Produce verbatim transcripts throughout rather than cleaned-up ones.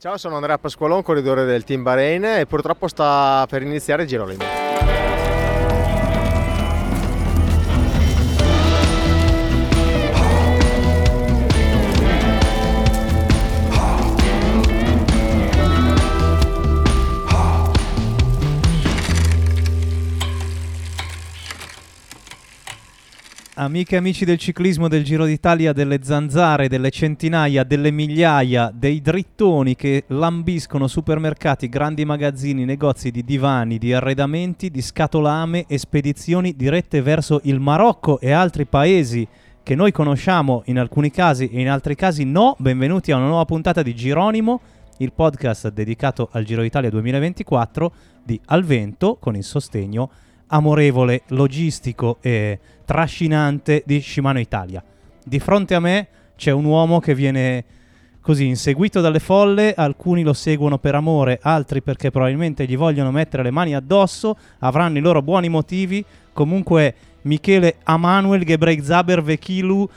Ciao, sono Andrea Pasqualon, corridore del Team Bahrain e purtroppo sta per iniziare il Giro Olimpico. Amiche e amici del ciclismo, del Giro d'Italia, delle zanzare, delle centinaia, delle migliaia, dei drittoni che lambiscono supermercati, grandi magazzini, negozi di divani, di arredamenti, di scatolame e spedizioni dirette verso il Marocco e altri paesi che noi conosciamo in alcuni casi e in altri casi no. Benvenuti a una nuova puntata di Gironimo, il podcast dedicato al Giro d'Italia duemilaventiquattro di Al Vento, con il sostegno amorevole, logistico e trascinante di Shimano Italia. Di fronte a me c'è un uomo che viene così inseguito dalle folle, alcuni lo seguono per amore, altri perché probabilmente gli vogliono mettere le mani addosso, avranno i loro buoni motivi. Comunque Michele Emanuel Gebreigzaber Vekilu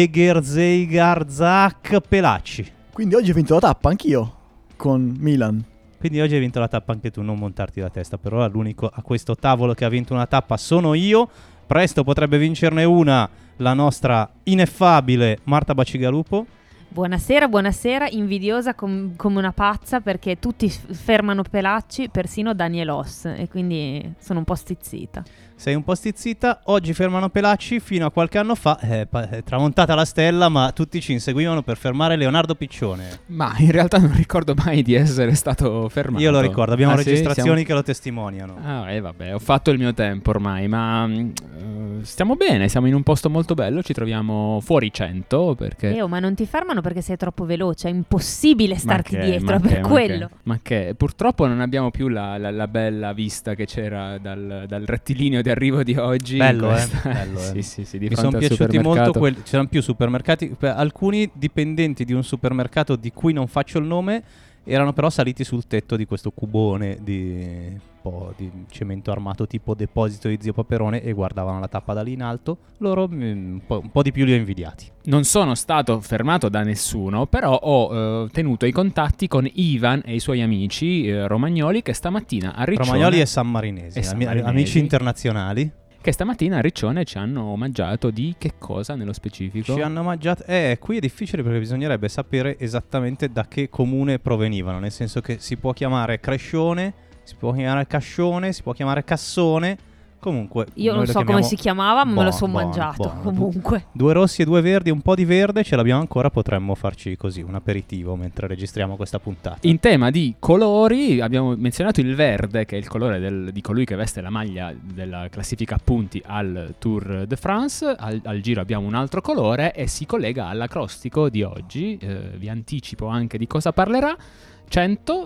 Egerzeigarzak Pelacci. Quindi oggi ho vinto la tappa anch'io con Milan. Quindi oggi hai vinto la tappa anche tu, non montarti la testa. Per ora l'unico a questo tavolo che ha vinto una tappa sono io. Presto potrebbe vincerne una la nostra ineffabile Marta Bacigalupo. Buonasera, buonasera, invidiosa com- come una pazza perché tutti f- fermano Pelacci, persino Daniel Oss, e quindi sono un po' stizzita. Sei un po' stizzita, oggi fermano Pelacci, fino a qualche anno fa eh, pa- è tramontata la stella, ma tutti ci inseguivano per fermare Leonardo Piccione. Ma in realtà non ricordo mai di essere stato fermato. Io lo ricordo, abbiamo ah, registrazioni sì? Siamo... che lo testimoniano. Ah, e eh, vabbè, ho fatto il mio tempo ormai, ma uh, stiamo bene, siamo in un posto molto bello, ci troviamo fuori cento perché... Leo, ma non ti fermano perché sei troppo veloce, è impossibile starti che, dietro, che, per ma quello. Che, ma che, purtroppo non abbiamo più la, la, la bella vista che c'era dal, dal rettilineo di arrivo di oggi. Bello, questa... eh? Bello, eh? Sì, sì, sì, di mi sono piaciuti molto quelli. C'erano più supermercati, alcuni dipendenti di un supermercato di cui non faccio il nome erano però saliti sul tetto di questo cubone di, po' di cemento armato tipo deposito di zio Paperone e guardavano la tappa da lì in alto. Loro mh, un, po', un po' di più li ho invidiati. Non sono stato fermato da nessuno, però ho eh, tenuto i contatti con Ivan e i suoi amici eh, romagnoli che stamattina a Riccione... Romagnoli e Sammarinesi, e Sammarinesi amici internazionali. Che stamattina a Riccione ci hanno omaggiato di che cosa nello specifico? Ci hanno omaggiato... Eh, qui è difficile perché bisognerebbe sapere esattamente da che comune provenivano, nel senso che si può chiamare Crescione, si può chiamare Cascione, si può chiamare Cassone, comunque... Io non so come si chiamava, ma me lo sono mangiato, buono. Comunque. Due rossi e due verdi, un po' di verde, ce l'abbiamo ancora, potremmo farci così, un aperitivo mentre registriamo questa puntata. In tema di colori, abbiamo menzionato il verde, che è il colore del, di colui che veste la maglia della classifica appunti al Tour de France. Al, al Giro abbiamo un altro colore e si collega all'acrostico di oggi, eh, vi anticipo anche di cosa parlerà. cento,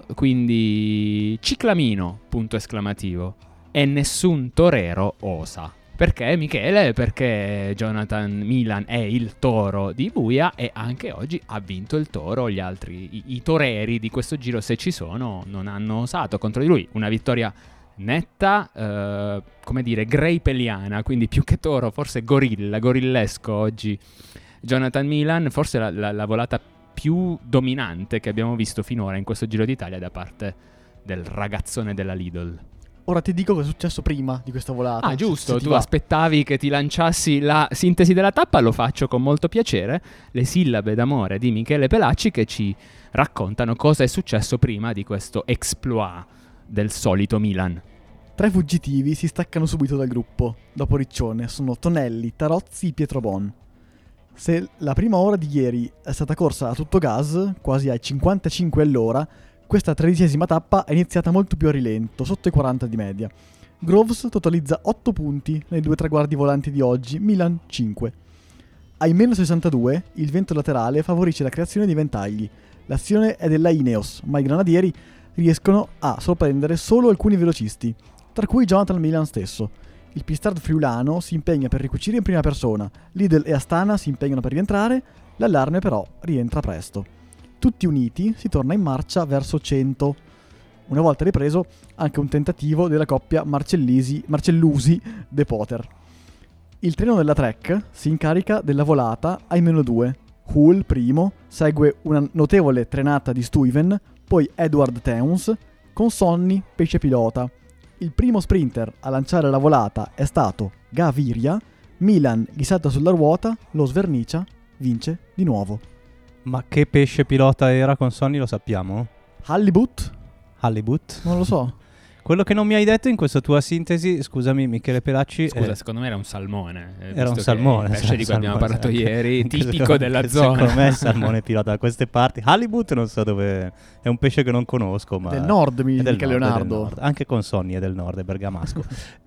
quindi ciclamino, punto esclamativo. E nessun torero osa. Perché, Michele? Perché Jonathan Milan è il toro di Buia e anche oggi ha vinto il toro. Gli altri, i, i toreri di questo giro, se ci sono, non hanno osato contro di lui. Una vittoria netta, eh, come dire, greipeliana, quindi più che toro, forse gorilla, gorillesco oggi. Jonathan Milan, forse la, la, la volata più dominante che abbiamo visto finora in questo Giro d'Italia da parte del ragazzone della Lidl. Ora ti dico cosa è successo prima di questa volata. Ah, giusto, se, se tu aspettavi che ti lanciassi la sintesi della tappa, lo faccio con molto piacere. Le sillabe d'amore di Michele Pelacci che ci raccontano cosa è successo prima di questo exploit del solito Milan. Tre fuggitivi si staccano subito dal gruppo. Dopo Riccione sono Tonelli, Tarozzi e Pietrobon. Se la prima ora di ieri è stata corsa a tutto gas, quasi ai cinquantacinque all'ora, questa tredicesima tappa è iniziata molto più a rilento, sotto i quaranta di media. Groves totalizza otto punti nei due traguardi volanti di oggi, Milan cinque. Ai meno sessantadue il vento laterale favorisce la creazione di ventagli. L'azione è della Ineos, ma i granadieri riescono a sorprendere solo alcuni velocisti, tra cui Jonathan Milan stesso. Il pistard friulano si impegna per ricucire in prima persona, Lidl e Astana si impegnano per rientrare, l'allarme però rientra presto. Tutti uniti si torna in marcia verso cento. Una volta ripreso anche un tentativo della coppia Marcellisi, Marcellusi-De Poter. Il treno della Trek si incarica della volata ai meno due. Hull primo, segue una notevole trenata di Stuyven, poi Edward Teuns, Consonni, pesce pilota. Il primo sprinter a lanciare la volata è stato Gaviria, Milan gli salta sulla ruota, lo svernicia, vince di nuovo. Ma che pesce pilota era Consonni lo sappiamo? Halibut? Halibut? Non lo so. Quello che non mi hai detto in questa tua sintesi, scusami Michele Pelacci... Scusa, eh, secondo me era un salmone. eh, era un visto che salmone. il pesce di cui abbiamo salmone, parlato sì, anche- ieri, anche tipico secondo- della anche zona. Secondo me è il salmone pilota da queste parti. Halibut non so dove... È un pesce che non conosco, ma... Del nord, mi è del dica nord, è del Leonardo. nord. Anche Consonni è del nord, è bergamasco.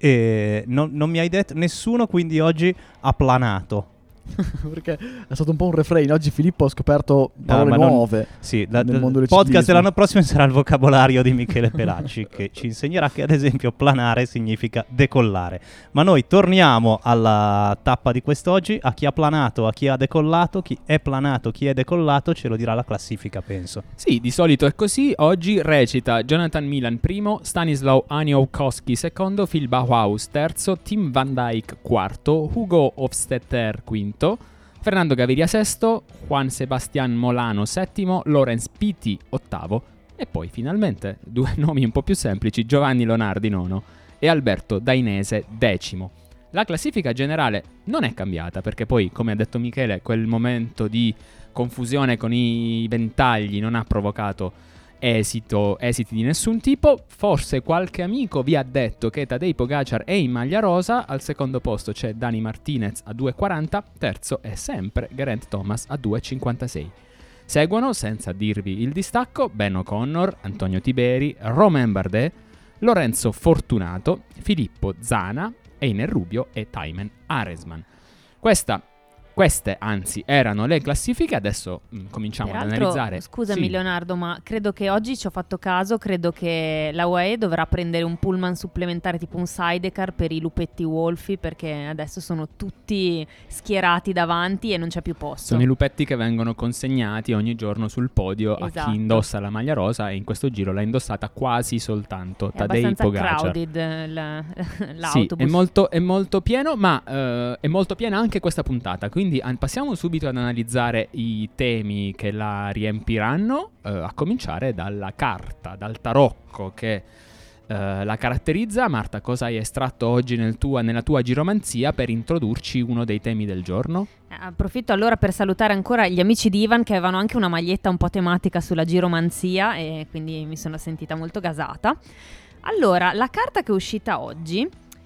E non, non mi hai detto... Nessuno quindi oggi ha planato. Perché è stato un po' un refrain. Oggi Filippo ha scoperto parole ma non- nuove. Sì, la- Nel il mondo del podcast ciclismo. dell'anno prossimo sarà il vocabolario di Michele Pelacci che ci insegnerà che ad esempio planare significa decollare. Ma noi torniamo alla tappa di quest'oggi, a chi ha planato, a chi ha decollato, chi è planato, chi è decollato, ce lo dirà la classifica, penso. Sì, di solito è così. Oggi recita Jonathan Milan primo, Stanislaw Aniokowski secondo, Phil Bauhaus terzo, Tim Van Dijk quarto, Hugo Hofstetter quinto, Fernando Gaviria sesto, Juan Sebastián Molano settimo, Lorenz Pitti ottavo e poi finalmente due nomi un po' più semplici, Giovanni Lonardi nono e Alberto Dainese decimo. La classifica generale non è cambiata perché poi, come ha detto Michele, quel momento di confusione con i ventagli non ha provocato esito, esiti di nessun tipo. Forse qualche amico vi ha detto che Tadej Pogacar è in maglia rosa. Al secondo posto c'è Dani Martinez a due e quaranta, terzo è sempre Geraint Thomas a due e cinquantasei. Seguono, senza dirvi il distacco, Ben O'Connor, Antonio Tiberi, Romain Bardet, Lorenzo Fortunato, Filippo Zana, Einer Rubio e Thymen Aresman. Questa Queste, anzi, erano le classifiche. Adesso mh, cominciamo ad Peraltro, analizzare. scusami Sì. Leonardo, ma credo che oggi ci ho fatto caso, credo che la U A E dovrà prendere un pullman supplementare tipo un sidecar per i lupetti Wolfi, perché adesso sono tutti schierati davanti e non c'è più posto. Sono i lupetti che vengono consegnati ogni giorno sul podio a Esatto. chi indossa la maglia rosa, e in questo giro l'ha indossata quasi soltanto È Tadej abbastanza Pogacar. crowded eh, la- Sì, l'autobus. è molto, è molto pieno, ma eh, è molto piena anche questa puntata. Quindi an- passiamo subito ad analizzare i temi che la riempiranno, eh, a cominciare dalla carta, dal tarocco che eh, la caratterizza. Marta, cosa hai estratto oggi nel tua, nella tua giromanzia per introdurci uno dei temi del giorno? Eh, Approfitto allora per salutare ancora gli amici di Ivan che avevano anche una maglietta un po' tematica sulla giromanzia e quindi mi sono sentita molto gasata. Allora, la carta che è uscita oggi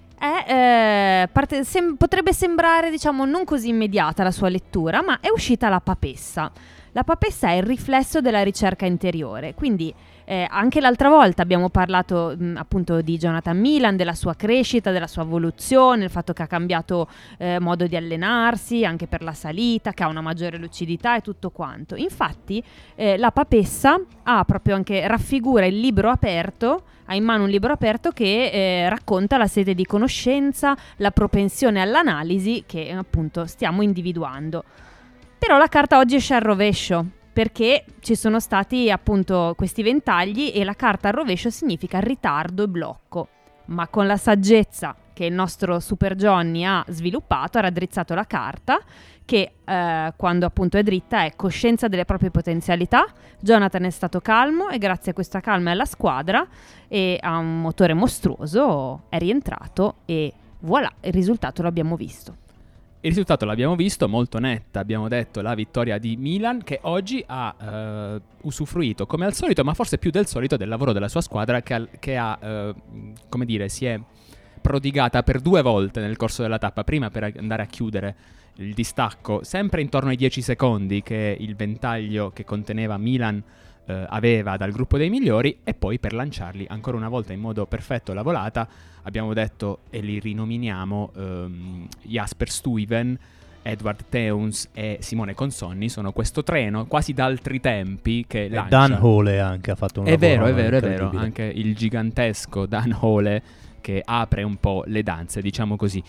è, eh, parte- sem- potrebbe sembrare, diciamo, non così immediata la sua lettura, ma è uscita la papessa. La papessa è il riflesso della ricerca interiore, quindi eh, anche l'altra volta abbiamo parlato mh, appunto di Jonathan Milan, della sua crescita, della sua evoluzione, il fatto che ha cambiato eh, modo di allenarsi anche per la salita, che ha una maggiore lucidità e tutto quanto. Infatti eh, la papessa ha proprio anche raffigura il libro aperto, ha in mano un libro aperto che eh, racconta la sete di conoscenza, la propensione all'analisi che appunto stiamo individuando. Però la carta oggi esce al rovescio, perché ci sono stati appunto questi ventagli e la carta al rovescio significa ritardo e blocco. Ma con la saggezza che il nostro Super Johnny ha sviluppato, ha raddrizzato la carta, che eh, quando appunto è dritta è coscienza delle proprie potenzialità. Jonathan è stato calmo e grazie a questa calma e alla squadra e a un motore mostruoso è rientrato e voilà, il risultato lo abbiamo visto. Il risultato l'abbiamo visto, molto netta, abbiamo detto, la vittoria di Milan, che oggi ha eh, usufruito, come al solito, ma forse più del solito, del lavoro della sua squadra, che ha, che ha eh, come dire, si è prodigata per due volte nel corso della tappa. Prima per andare a chiudere il distacco, sempre intorno ai dieci secondi che il ventaglio che conteneva Milan eh, aveva dal gruppo dei migliori, e poi per lanciarli ancora una volta in modo perfetto la volata. Abbiamo detto, e li rinominiamo, ehm, Jasper Stuyven, Edward Teuns e Simone Consonni sono questo treno quasi da altri tempi che E lancia. Dan Hole anche ha fatto un È lavoro vero, è vero, è vero, incredibile. anche il gigantesco Dan Hole che apre un po' le danze, diciamo così.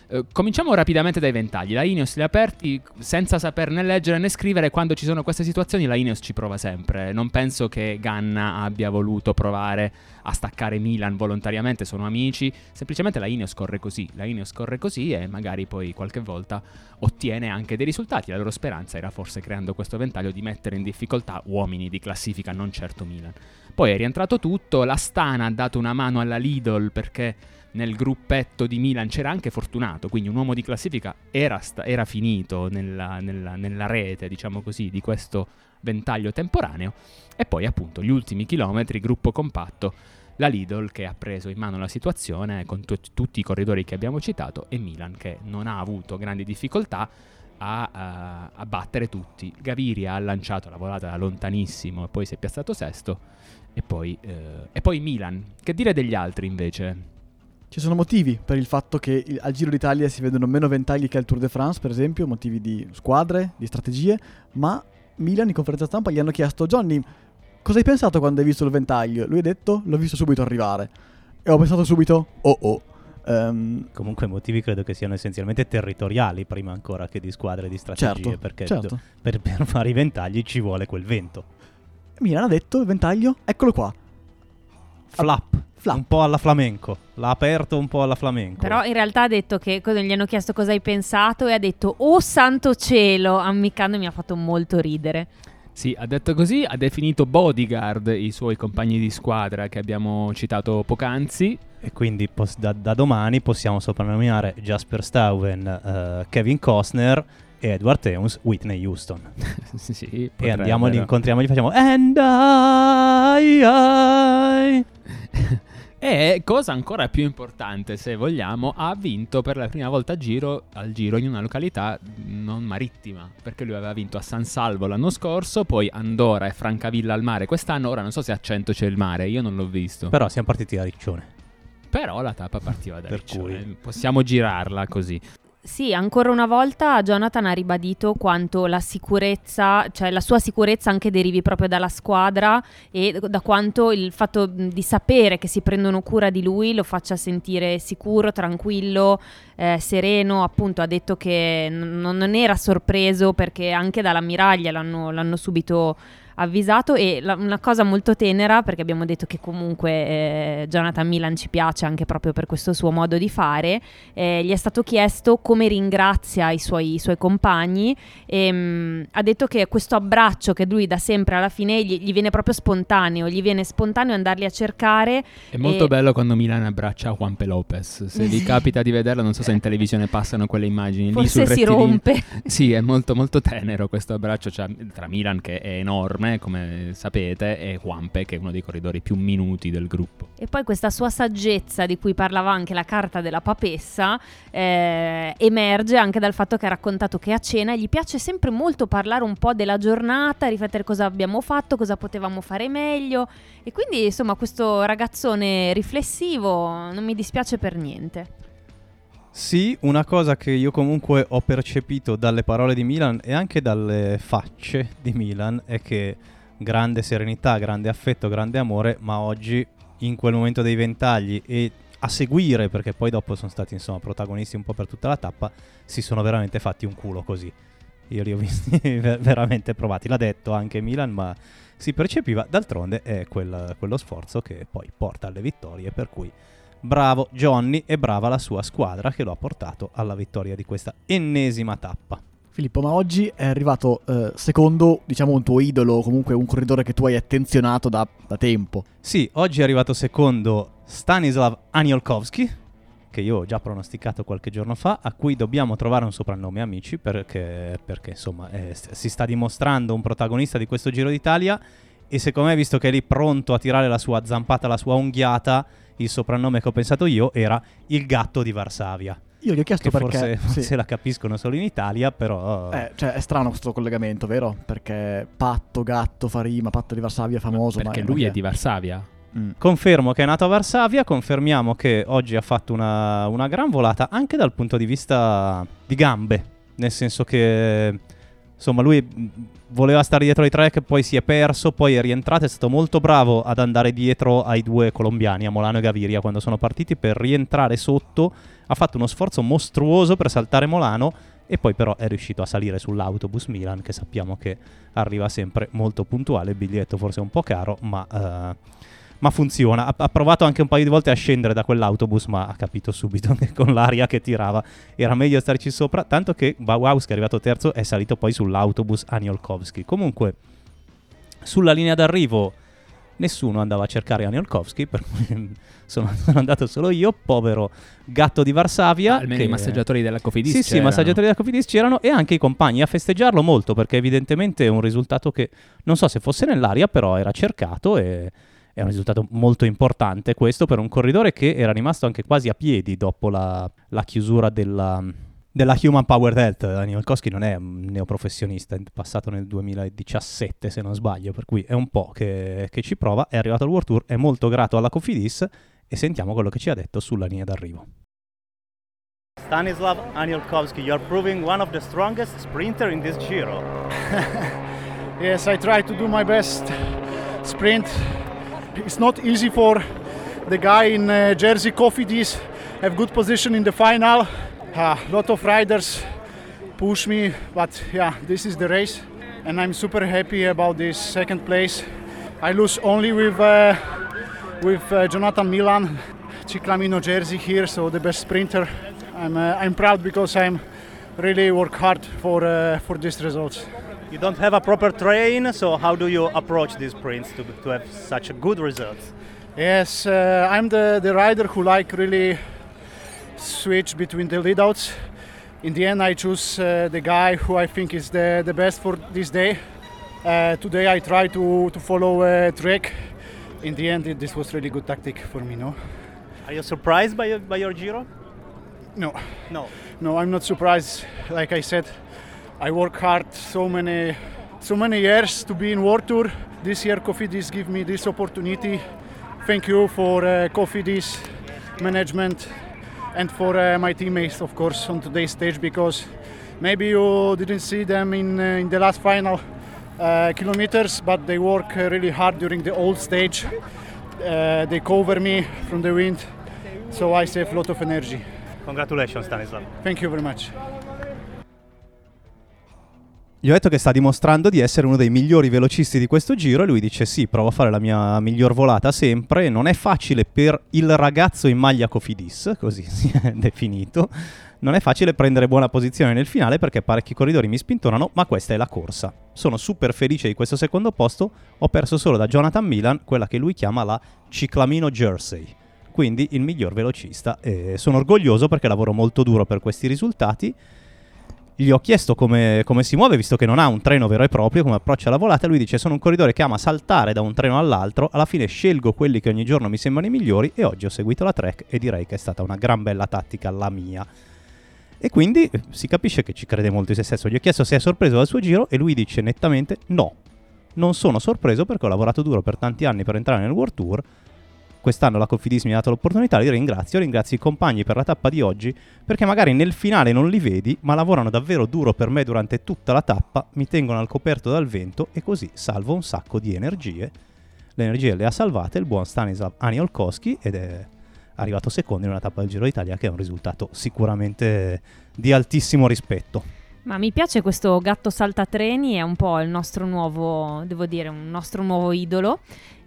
Eh, cominciamo rapidamente dai ventagli. La Ineos li ha aperti senza saper né leggere né scrivere. Quando ci sono queste situazioni la Ineos ci prova sempre. Non penso che Ganna abbia voluto provare a staccare Milan volontariamente, sono amici. Semplicemente la Ineos corre così. La Ineos corre così e magari poi qualche volta ottiene anche dei risultati. La loro speranza era forse, creando questo ventaglio, di mettere in difficoltà uomini di classifica, non certo Milan. Poi è rientrato tutto. l'Astana ha dato una mano alla Lidl perché nel gruppetto di Milan c'era anche Fortunato, quindi un uomo di classifica era, sta- era finito nella, nella, nella rete, diciamo così, di questo ventaglio temporaneo. E poi appunto gli ultimi chilometri, gruppo compatto, la Lidl che ha preso in mano la situazione con tu- tutti i corridori che abbiamo citato, e Milan che non ha avuto grandi difficoltà a, a, a battere tutti. Gaviria ha lanciato la volata da lontanissimo e poi si è piazzato sesto, e poi, eh, e poi Milan. Che dire degli altri invece? Ci sono motivi per il fatto che il- al Giro d'Italia si vedono meno ventagli che al Tour de France, per esempio, motivi di squadre, di strategie, ma Milan in conferenza stampa gli hanno chiesto: Johnny, cosa hai pensato quando hai visto il ventaglio? Lui ha detto: l'ho visto subito arrivare. E ho pensato subito: oh oh. Ehm, Comunque i motivi credo che siano essenzialmente territoriali prima ancora che di squadre e di strategie, certo, perché certo. do- per, per fare i ventagli ci vuole quel vento. Milan ha detto: il ventaglio, eccolo qua. Flap, Flap. un po' alla flamenco, l'ha aperto un po' alla flamenco. Però in realtà ha detto che cosa- gli hanno chiesto cosa hai pensato e ha detto oh santo cielo, ammicando, e mi ha fatto molto ridere. Sì, ha detto così, ha definito bodyguard i suoi compagni di squadra che abbiamo citato poc'anzi. E quindi pos- da, da domani possiamo soprannominare Jasper Stuyven, eh, Kevin Costner e Edward Teuns Whitney Houston. Sì, E andiamo, li potrebbero. incontriamo e gli facciamo And I, I. E cosa ancora più importante, se vogliamo, ha vinto per la prima volta a giro, al giro in una località non marittima, perché lui aveva vinto a San Salvo l'anno scorso, poi Andorra e Francavilla al mare quest'anno. Ora non so se a Cento c'è il mare, io non l'ho visto. Però siamo partiti da Riccione. Però la tappa partiva da Per Riccione, cui- possiamo girarla così. Sì, ancora una volta Jonathan ha ribadito quanto la sicurezza, cioè la sua sicurezza anche derivi proprio dalla squadra, e da quanto il fatto di sapere che si prendono cura di lui lo faccia sentire sicuro, tranquillo, eh, sereno. Appunto ha detto che n- non era sorpreso perché anche dall'ammiraglia l'hanno, l'hanno subito avvisato. E la- una cosa molto tenera, perché abbiamo detto che comunque eh, Jonathan Milan ci piace anche proprio per questo suo modo di fare, eh, gli è stato chiesto come ringrazia i suoi, i suoi compagni, e mh, ha detto che questo abbraccio che lui dà sempre alla fine gli, gli viene proprio spontaneo, gli viene spontaneo andarli a cercare. È molto E- bello quando Milan abbraccia Juanpe Lopez. Se vi capita di vederlo, non so se in televisione passano quelle immagini lì Forse sul si rettilineo. rompe. Sì, è molto molto tenero questo abbraccio, cioè, tra Milan, che è enorme come sapete, e Juanpe, che è uno dei corridori più minuti del gruppo. E poi questa sua saggezza di cui parlava anche la carta della papessa eh, emerge anche dal fatto che ha raccontato che a cena gli piace sempre molto parlare un po' della giornata, riflettere cosa abbiamo fatto, cosa potevamo fare meglio, e quindi insomma questo ragazzone riflessivo non mi dispiace per niente. Sì, una cosa che io comunque ho percepito dalle parole di Milan e anche dalle facce di Milan è che grande serenità, grande affetto, grande amore, ma oggi in quel momento dei ventagli e a seguire, perché poi dopo sono stati insomma protagonisti un po' per tutta la tappa, si sono veramente fatti un culo così. Io li ho visti ver- veramente provati, l'ha detto anche Milan, ma si percepiva. D'altronde è quel- quello sforzo che poi porta alle vittorie, per cui bravo Johnny e brava la sua squadra che lo ha portato alla vittoria di questa ennesima tappa. Filippo, ma oggi è arrivato eh, secondo, diciamo, un tuo idolo, comunque un corridore che tu hai attenzionato da, da tempo. Sì, oggi è arrivato secondo Stanislav Aniolkowski, che io ho già pronosticato qualche giorno fa, a cui dobbiamo trovare un soprannome, amici, perché, perché insomma eh, st- si sta dimostrando un protagonista di questo Giro d'Italia, e secondo me, visto che è lì pronto a tirare la sua zampata, la sua unghiata, il soprannome che ho pensato io era il gatto di Varsavia. Io gli ho chiesto Che perché... forse, sì. forse la capiscono solo in Italia, però... Eh, cioè, è strano questo collegamento, vero? Perché patto, gatto, fa rima, patto di Varsavia è famoso. Perché ma lui ma è che di Varsavia. Mm. Confermo che è nato a Varsavia, confermiamo che oggi ha fatto una, una gran volata anche dal punto di vista di gambe, nel senso che insomma lui voleva stare dietro ai track, poi si è perso, poi è rientrato, è stato molto bravo ad andare dietro ai due colombiani, a Molano e Gaviria, quando sono partiti per rientrare sotto. Ha fatto uno sforzo mostruoso per saltare Molano e poi però è riuscito a salire sull'autobus Milan, che sappiamo che arriva sempre molto puntuale, il biglietto forse è un po' caro, ma, uh, ma funziona. Ha, ha provato anche un paio di volte a scendere da quell'autobus, ma ha capito subito che con l'aria che tirava era meglio starci sopra, tanto che Bauhaus, che è arrivato terzo, è salito poi sull'autobus Aniolkowski. Comunque sulla linea d'arrivo nessuno andava a cercare Aniolkowski, per cui sono, sono andato solo io, povero gatto di Varsavia. Almeno che... i massaggiatori della Cofidis Sì, c'erano. sì, i massaggiatori della Cofidis c'erano, e anche i compagni a festeggiarlo molto, perché evidentemente è un risultato che non so se fosse nell'aria, però era cercato, e è un risultato molto importante questo per un corridore che era rimasto anche quasi a piedi dopo la, la chiusura della... della Human Powered Health. Aniolkowski non è un neoprofessionista, è passato nel duemiladiciassette se non sbaglio, per cui è un po' che, che ci prova. È arrivato al World Tour, è molto grato alla Cofidis, e sentiamo quello che ci ha detto sulla linea d'arrivo. Stanislav Aniolkowski, you are proving one of the strongest sprinter in this Giro. Yes, I try to do my best sprint. It's not easy for the guy in uh, Jersey Cofidis, have good position in the final. A uh, lot of riders push me, but yeah, this is the race, and I'm super happy about this second place. I lose only with uh, with uh, Jonathan Milan, Ciclamino Jersey here, so the best sprinter. I'm uh, I'm proud because I'm really work hard for uh, for these results. You don't have a proper train, so how do you approach these sprints to to have such a good results? Yes, uh, I'm the the rider who like really switch between the leadouts. In the end I choose uh, the guy who I think is the, the best for this day. Uh, today I try to, to follow a track. In the end it, this was really good tactic for me, no? Are you surprised by your, by your Giro? No. No. No, I'm not surprised. Like I said, I work hard so many so many years to be in World Tour. This year Cofidis give me this opportunity. Thank you for uh, Cofidis management and for uh, my teammates, of course, on today's stage, because maybe you didn't see them in uh, in the last final uh, kilometers, but they work uh, really hard during the old stage. Uh, they cover me from the wind, so I save a lot of energy. Congratulations, Stanislav. Thank you very much. Gli ho detto che sta dimostrando di essere uno dei migliori velocisti di questo Giro, e lui dice sì, provo a fare la mia miglior volata sempre. Non è facile per il ragazzo in maglia Cofidis, così si è definito, non è facile prendere buona posizione nel finale perché parecchi corridori mi spintonano, ma questa è la corsa. Sono super felice di questo secondo posto, ho perso solo da Jonathan Milan, quella che lui chiama la Ciclamino Jersey, quindi il miglior velocista, e sono orgoglioso perché lavoro molto duro per questi risultati. Gli ho chiesto come, come si muove, visto che non ha un treno vero e proprio, come approccia la volata. Lui dice: sono un corridore che ama saltare da un treno all'altro, alla fine scelgo quelli che ogni giorno mi sembrano i migliori, e oggi ho seguito la track e direi che è stata una gran bella tattica la mia. E quindi eh, si capisce che ci crede molto in se stesso. Gli ho chiesto se è sorpreso dal suo Giro e lui dice nettamente no, non sono sorpreso perché ho lavorato duro per tanti anni per entrare nel World Tour. Quest'anno la Cofidis mi ha dato l'opportunità, li ringrazio, ringrazio i compagni per la tappa di oggi, perché magari nel finale non li vedi, ma lavorano davvero duro per me durante tutta la tappa, mi tengono al coperto dal vento e così salvo un sacco di energie. Le energie le ha salvate il buon Stanislav Aniolkowski ed è arrivato secondo in una tappa del Giro d'Italia, che è un risultato sicuramente di altissimo rispetto. Ma mi piace questo gatto saltatreni, è un po' il nostro nuovo, devo dire, un nostro nuovo idolo.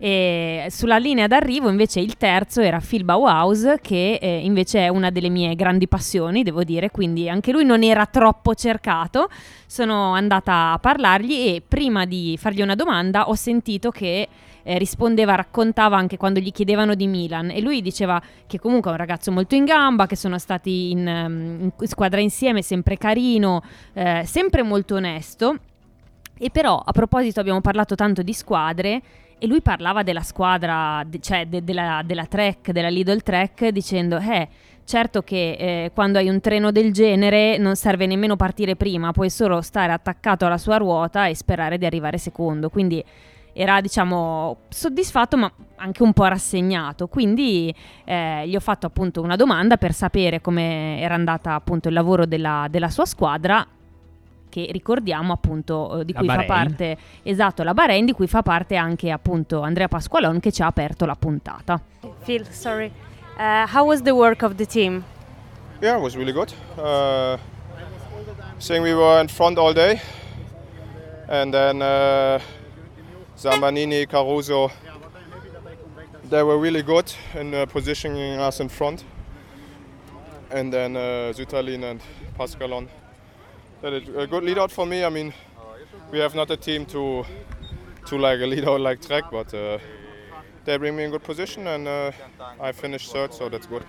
E sulla linea d'arrivo invece il terzo era Phil Bauhaus, che eh, invece è una delle mie grandi passioni, devo dire, quindi anche lui non era troppo cercato. Sono andata a parlargli e prima di fargli una domanda ho sentito che Eh, rispondeva, raccontava anche quando gli chiedevano di Milan, e lui diceva che comunque è un ragazzo molto in gamba, che sono stati in, in squadra insieme, sempre carino, eh, sempre molto onesto. E però a proposito abbiamo parlato tanto di squadre e lui parlava della squadra, de, cioè de, della, della Trek, della Lidl Trek, dicendo eh certo che eh, quando hai un treno del genere non serve nemmeno partire prima, puoi solo stare attaccato alla sua ruota e sperare di arrivare secondo. Quindi era, diciamo, soddisfatto ma anche un po' rassegnato. Quindi eh, gli ho fatto appunto una domanda per sapere come era andata appunto il lavoro della, della sua squadra, che ricordiamo appunto eh, di La cui Bahrain. fa parte, esatto, la Bahrain, di cui fa parte anche appunto Andrea Pasqualon, che ci ha aperto la puntata. Phil, sorry. Uh, how was the work of the team? Yeah, it was really good. Uh, I think we were in front all day, and then uh, Zambanini, Caruso, they were really good in uh, positioning us in front. And then uh, Sütterlin and Pascalon. That is a good lead out for me. I mean, we have not a team to to like a lead out like Trek, but uh, they bring me in good position, and uh, I finished third, so that's good.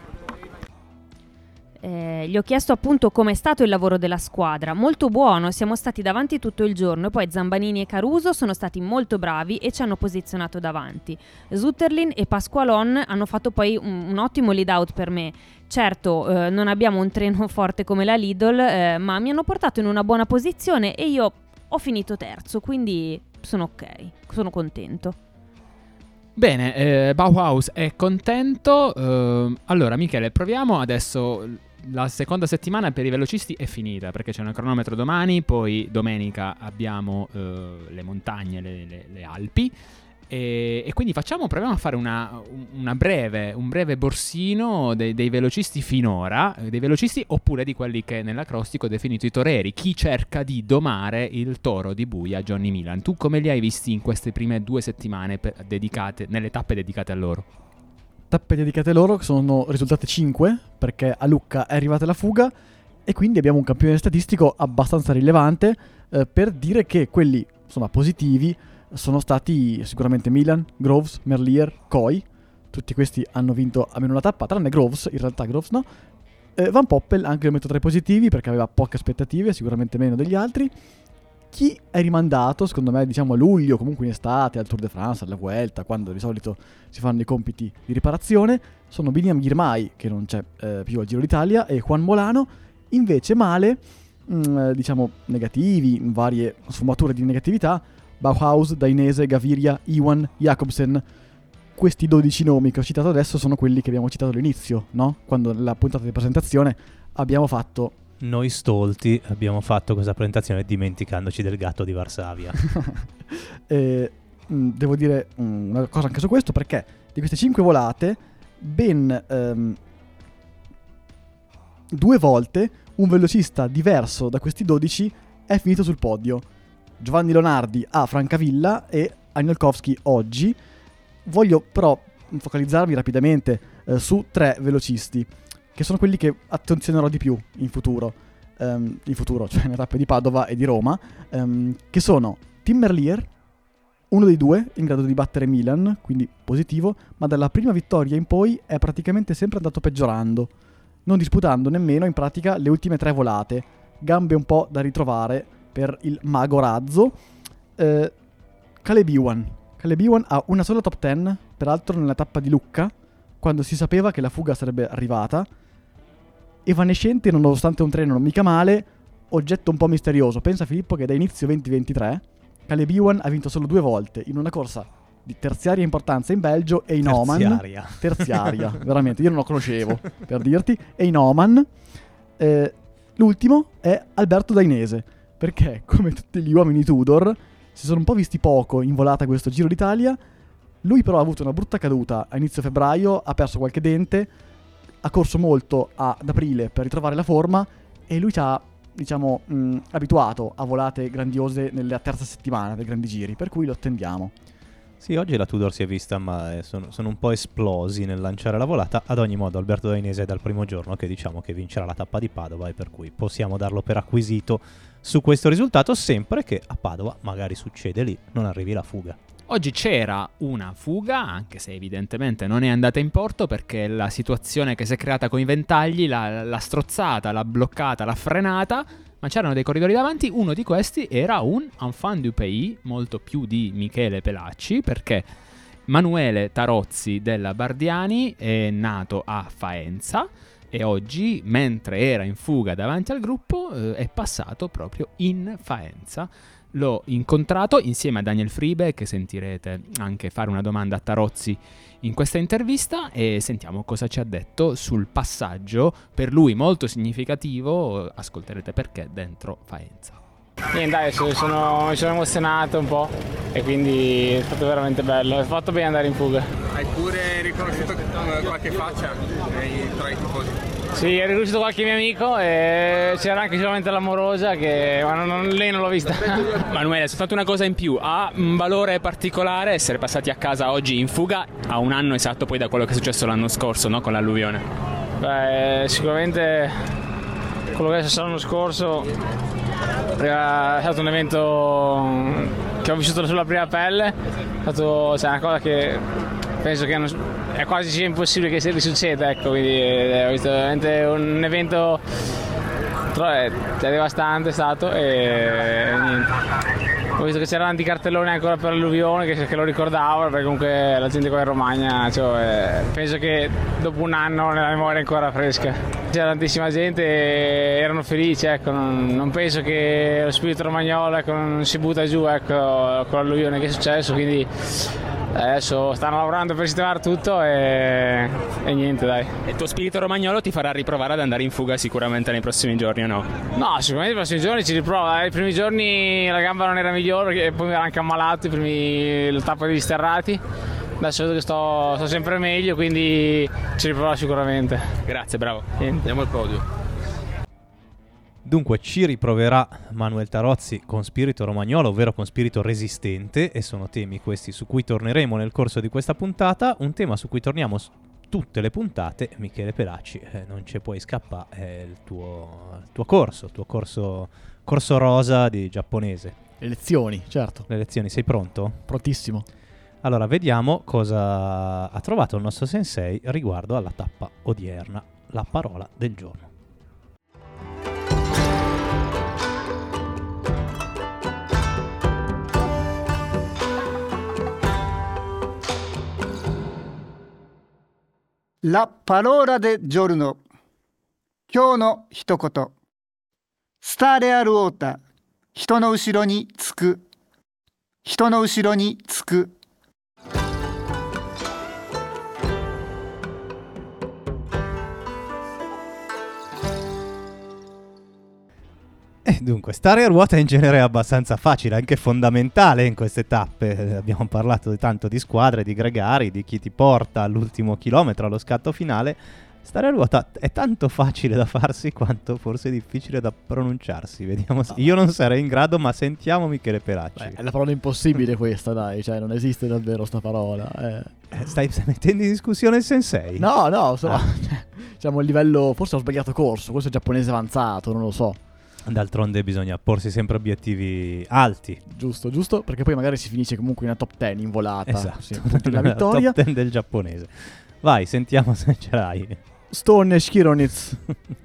Eh, gli ho chiesto appunto com'è stato il lavoro della squadra. Molto buono, siamo stati davanti tutto il giorno e poi Zambanini e Caruso sono stati molto bravi e ci hanno posizionato davanti. Sütterlin e Pasqualon hanno fatto poi un, un ottimo lead out per me. Certo, eh, non abbiamo un treno forte come la Lidl, eh, ma mi hanno portato in una buona posizione e io ho finito terzo, quindi sono ok, sono contento. Bene, eh, Bauhaus è contento. Eh, allora, Michele, proviamo adesso. La seconda settimana per i velocisti è finita perché c'è un cronometro domani, poi domenica abbiamo eh, le montagne, le, le, le Alpi. E, e quindi facciamo, proviamo a fare una, una breve, un breve borsino dei, dei velocisti finora, dei velocisti oppure di quelli che nell'acrostico ho definito i toreri, chi cerca di domare il toro di Buia, Johnny Milan. Tu come li hai visti in queste prime due settimane per, dedicate, nelle tappe dedicate a loro? Tappe dedicate loro sono risultate cinque perché a Lucca è arrivata la fuga e quindi abbiamo un campione statistico abbastanza rilevante eh, per dire che quelli insomma positivi sono stati sicuramente Milan, Groves, Merlier, Coy. Tutti questi hanno vinto almeno una tappa, tranne Groves, in realtà Groves no. Eh, Van Poppel anche lo metto tra i positivi perché aveva poche aspettative, sicuramente meno degli altri. Chi è rimandato, secondo me, diciamo a luglio, comunque in estate, al Tour de France, alla Vuelta, quando di solito si fanno i compiti di riparazione, sono Biniam Girmay, che non c'è eh, più al Giro d'Italia, e Juan Molano. Invece male, mh, diciamo negativi, varie sfumature di negatività, Bauhaus, Dainese, Gaviria, Iwan, Jacobsen. Questi dodici nomi che ho citato adesso sono quelli che abbiamo citato all'inizio, no? Quando nella puntata di presentazione abbiamo fatto... Noi stolti abbiamo fatto questa presentazione dimenticandoci del gatto di Varsavia. eh, mh, devo dire mh, una cosa anche su questo, perché di queste cinque volate ben ehm, due volte un velocista diverso da questi dodici è finito sul podio. Giovanni Leonardi a Francavilla e Anielkowski oggi. Voglio però focalizzarvi rapidamente eh, su tre velocisti che sono quelli che attenzionerò di più in futuro, um, in futuro, cioè nelle tappe di Padova e di Roma, um, che sono Tim Merlier, uno dei due in grado di battere Milan, quindi positivo, ma dalla prima vittoria in poi è praticamente sempre andato peggiorando, non disputando nemmeno in pratica le ultime tre volate, gambe un po' da ritrovare per il mago razzo. Eh, Caleb Ewan, Caleb Ewan ha una sola top dieci, peraltro nella tappa di Lucca, quando si sapeva che la fuga sarebbe arrivata. Evanescente nonostante un treno non mica male, oggetto un po' misterioso. Pensa Filippo che da inizio venti ventitré Caleb Ewan ha vinto solo due volte in una corsa di terziaria importanza in Belgio e in Oman. Terziaria. Terziaria, veramente, io non lo conoscevo, per dirti. E in Oman. Eh, l'ultimo è Alberto Dainese, perché come tutti gli uomini Tudor si sono un po' visti poco in volata questo Giro d'Italia. Lui però ha avuto una brutta caduta a inizio febbraio, ha perso qualche dente, ha corso molto ad aprile per ritrovare la forma e lui ci ha, diciamo, mh, abituato a volate grandiose nella terza settimana dei grandi giri, per cui lo attendiamo. Sì, oggi la Tudor si è vista, ma sono, sono un po' esplosi nel lanciare la volata. Ad ogni modo, Alberto Dainese è dal primo giorno che diciamo che vincerà la tappa di Padova e per cui possiamo darlo per acquisito su questo risultato, sempre che a Padova, magari succede lì, non arrivi la fuga. Oggi c'era una fuga, anche se evidentemente non è andata in porto perché la situazione che si è creata con i ventagli l'ha, l'ha strozzata, l'ha bloccata, l'ha frenata, ma c'erano dei corridori davanti. Uno di questi era un enfant du pays, molto più di Michele Pelacci, perché Manuele Tarozzi della Bardiani è nato a Faenza e oggi, mentre era in fuga davanti al gruppo, eh, è passato proprio in Faenza. L'ho incontrato insieme a Daniel Fribe, che sentirete anche fare una domanda a Tarozzi in questa intervista, e sentiamo cosa ci ha detto sul passaggio per lui molto significativo, ascolterete perché, dentro Faenza. Niente, dai, sono, mi sono emozionato un po' e quindi è stato veramente bello, è fatto bene andare in fuga. Hai pure riconosciuto qualche faccia tra i tifosi? Sì, ho riconosciuto qualche mio amico e c'era anche solamente l'amorosa che ma non, non, lei non l'ho vista. Manuele, soltanto una cosa in più, ha un valore particolare essere passati a casa oggi in fuga a un anno esatto poi da quello che è successo l'anno scorso, no? Con l'alluvione. Beh, sicuramente quello che è successo l'anno scorso è stato un evento che ho vissuto sulla prima pelle, è stato cioè, una cosa che penso che non, è quasi sia impossibile che si risucceda, ecco, quindi è veramente un evento è devastante è stato e niente. Ho visto che c'erano tanti cartelloni ancora per l'alluvione che, che lo ricordavano, perché comunque la gente qua in Romagna, cioè, penso che dopo un anno nella memoria è ancora fresca. C'era tantissima gente e erano felici, ecco, non, non penso che lo spirito romagnolo ecco, non si butta giù ecco, con l'alluvione che è successo, quindi adesso stanno lavorando per sistemare tutto e, e niente dai. E il tuo spirito romagnolo ti farà riprovare ad andare in fuga sicuramente nei prossimi giorni o no? No, sicuramente nei prossimi giorni ci riprova. I primi giorni la gamba non era migliore perché poi mi ero anche ammalato, i primi la tappa degli sterrati. Adesso vedo che sto, sto sempre meglio, quindi ci riproverò sicuramente. Grazie, bravo. Niente. Andiamo al podio. Dunque ci riproverà Manuel Tarozzi con spirito romagnolo, ovvero con spirito resistente, e sono temi questi su cui torneremo nel corso di questa puntata. Un tema su cui torniamo s- tutte le puntate, Michele Pelacci, eh, non ci puoi scappare, è il tuo, il tuo corso, il tuo corso, corso rosa di giapponese. Le lezioni, certo. Le lezioni, sei pronto? Prontissimo. Allora, vediamo cosa ha trovato il nostro sensei riguardo alla tappa odierna, la parola del giorno. La parola del giorno. Kyou no hitokoto. Stare a ruota. Hito no ushiro ni tsuku. Hito no ushiro ni tsuku. E dunque, stare a ruota in genere è abbastanza facile, anche fondamentale in queste tappe. Abbiamo parlato di tanto di squadre, di gregari, di chi ti porta all'ultimo chilometro, allo scatto finale. Stare a ruota è tanto facile da farsi quanto forse difficile da pronunciarsi. Vediamo se... Io non sarei in grado, ma sentiamo Michele Pelacci. Beh, è la parola impossibile questa, dai, cioè non esiste davvero sta parola. Eh. Eh, stai, stai mettendo in discussione il sensei? No, no, so, ah. siamo a livello, forse ho sbagliato corso, questo è giapponese avanzato, non lo so. D'altronde bisogna porsi sempre obiettivi alti. Giusto, giusto, perché poi magari si finisce comunque in una top dieci in volata. Esatto, sì, la vittoria. Top dieci del giapponese. Vai, sentiamo se ce l'hai. Stone Shironitz.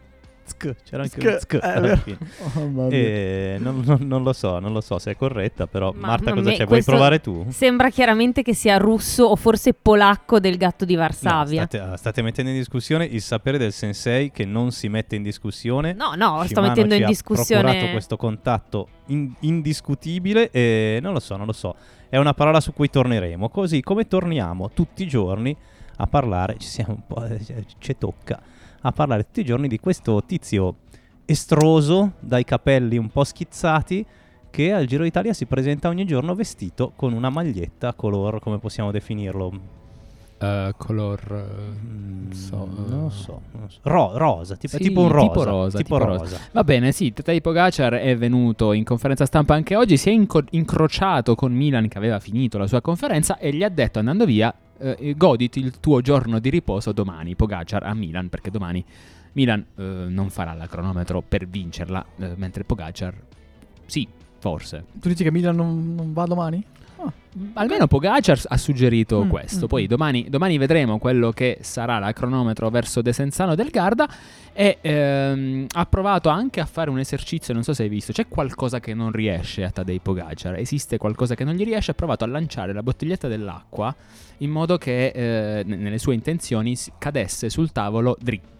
C'era anche un sk alla fine. Oh, e non, non, non lo so, non lo so se è corretta, però Ma Marta a cosa me c'è? Vuoi provare tu? Sembra chiaramente che sia russo o forse polacco del gatto di Varsavia. No, state, state mettendo in discussione il sapere del sensei che non si mette in discussione. No, no, Shimano sto mettendo in ci discussione. Ha procurato questo contatto in, indiscutibile e non lo so, non lo so. È una parola su cui torneremo, così come torniamo tutti i giorni a parlare, ci siamo un po', ci tocca a parlare tutti i giorni di questo tizio estroso, dai capelli un po' schizzati, che al Giro d'Italia si presenta ogni giorno vestito con una maglietta color, come possiamo definirlo? Uh, color uh, mm, so, non lo so, non so. Ro- rosa, tipo, sì, tipo un rosa, tipo rosa, tipo tipo rosa. rosa. Va bene, sì, Tadej Pogacar è venuto in conferenza stampa anche oggi, si è inco- incrociato con Milan che aveva finito la sua conferenza e gli ha detto andando via eh, goditi il tuo giorno di riposo domani, Pogacar a Milan, perché domani Milan eh, non farà la cronometro per vincerla, eh, mentre Pogacar sì, forse. Tu dici che Milan non, non va domani? Oh, almeno Pogacar ha suggerito mm, questo. Mm, Poi domani, domani vedremo quello che sarà la cronometro verso Desenzano del Garda. E ehm, ha provato anche a fare un esercizio. Non so se hai visto, c'è qualcosa che non riesce a Tadej Pogacar. Esiste qualcosa che non gli riesce. Ha provato a lanciare la bottiglietta dell'acqua in modo che eh, n- nelle sue intenzioni cadesse sul tavolo dritta.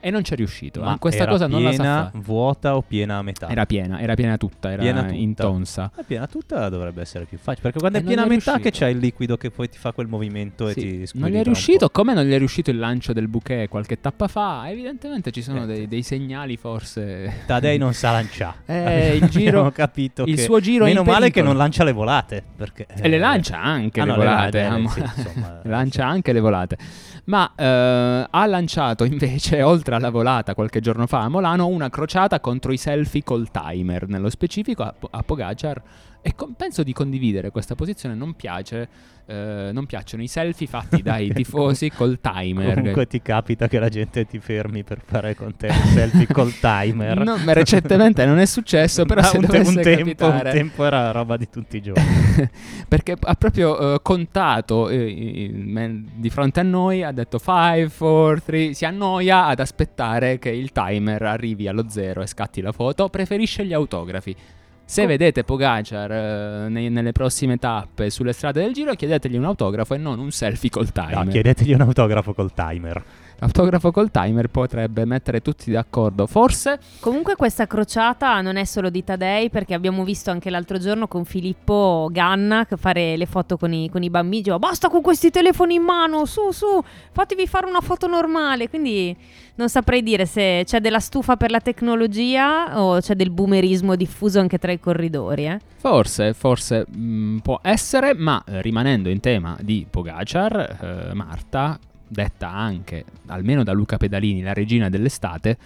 e non c'è riuscito. Ma questa era cosa non la sa piena, fare. vuota o piena a metà? Era piena, era piena tutta, era Piena tutta. intonsa. La piena tutta dovrebbe essere più facile, perché quando E è non piena a è metà riuscito. che c'è il liquido che poi ti fa quel movimento e Sì, ti non gli squilica è un riuscito, po'. come non gli è riuscito il lancio del bouquet qualche tappa fa. Evidentemente ci sono Eh, dei, dei segnali forse. Tadei non sa lanciare. Eh, il giro, Abbiamo capito il che suo giro è meno in male che pericolo. non lancia le volate, perché E le lancia anche Ah, le no, volate, la- eh, amo. sì, insomma, lancia anche le volate. Ma eh, ha lanciato invece, oltre alla volata qualche giorno fa a Molano, una crociata contro i selfie col timer, nello specifico a, a Pogacar. E con- penso di condividere questa posizione. Non piace, eh, non piacciono i selfie fatti dai tifosi col timer. Comunque ti capita che la gente ti fermi per fare con te un selfie col timer. No, ma recentemente non è successo, però Ma se un, te- dovesse un tempo, un capitare- tempo era roba di tutti i giorni. perché ha proprio eh, contato eh, il man di fronte a noi, ha detto cinque, quattro, tre, si annoia ad aspettare che il timer arrivi allo zero e scatti la foto, preferisce gli autografi. Se Com- vedete Pogacar eh, nei- nelle prossime tappe sulle strade del Giro, chiedetegli un autografo e non un selfie col timer. No, chiedetegli un autografo col timer. L'autografo col timer potrebbe mettere tutti d'accordo, forse. Comunque questa crociata non è solo di Tadei, perché abbiamo visto anche l'altro giorno con Filippo Ganna che fare le foto con i, con i bambini. Diceva, basta con questi telefoni in mano, su su, fatevi fare una foto normale. Quindi non saprei dire se c'è della stufa per la tecnologia o c'è del boomerismo diffuso anche tra i corridori, eh? Forse, forse mh, può essere, ma eh, rimanendo in tema di Pogacar, eh, Marta, detta anche, almeno da Luca Pedalini, la regina dell'estate,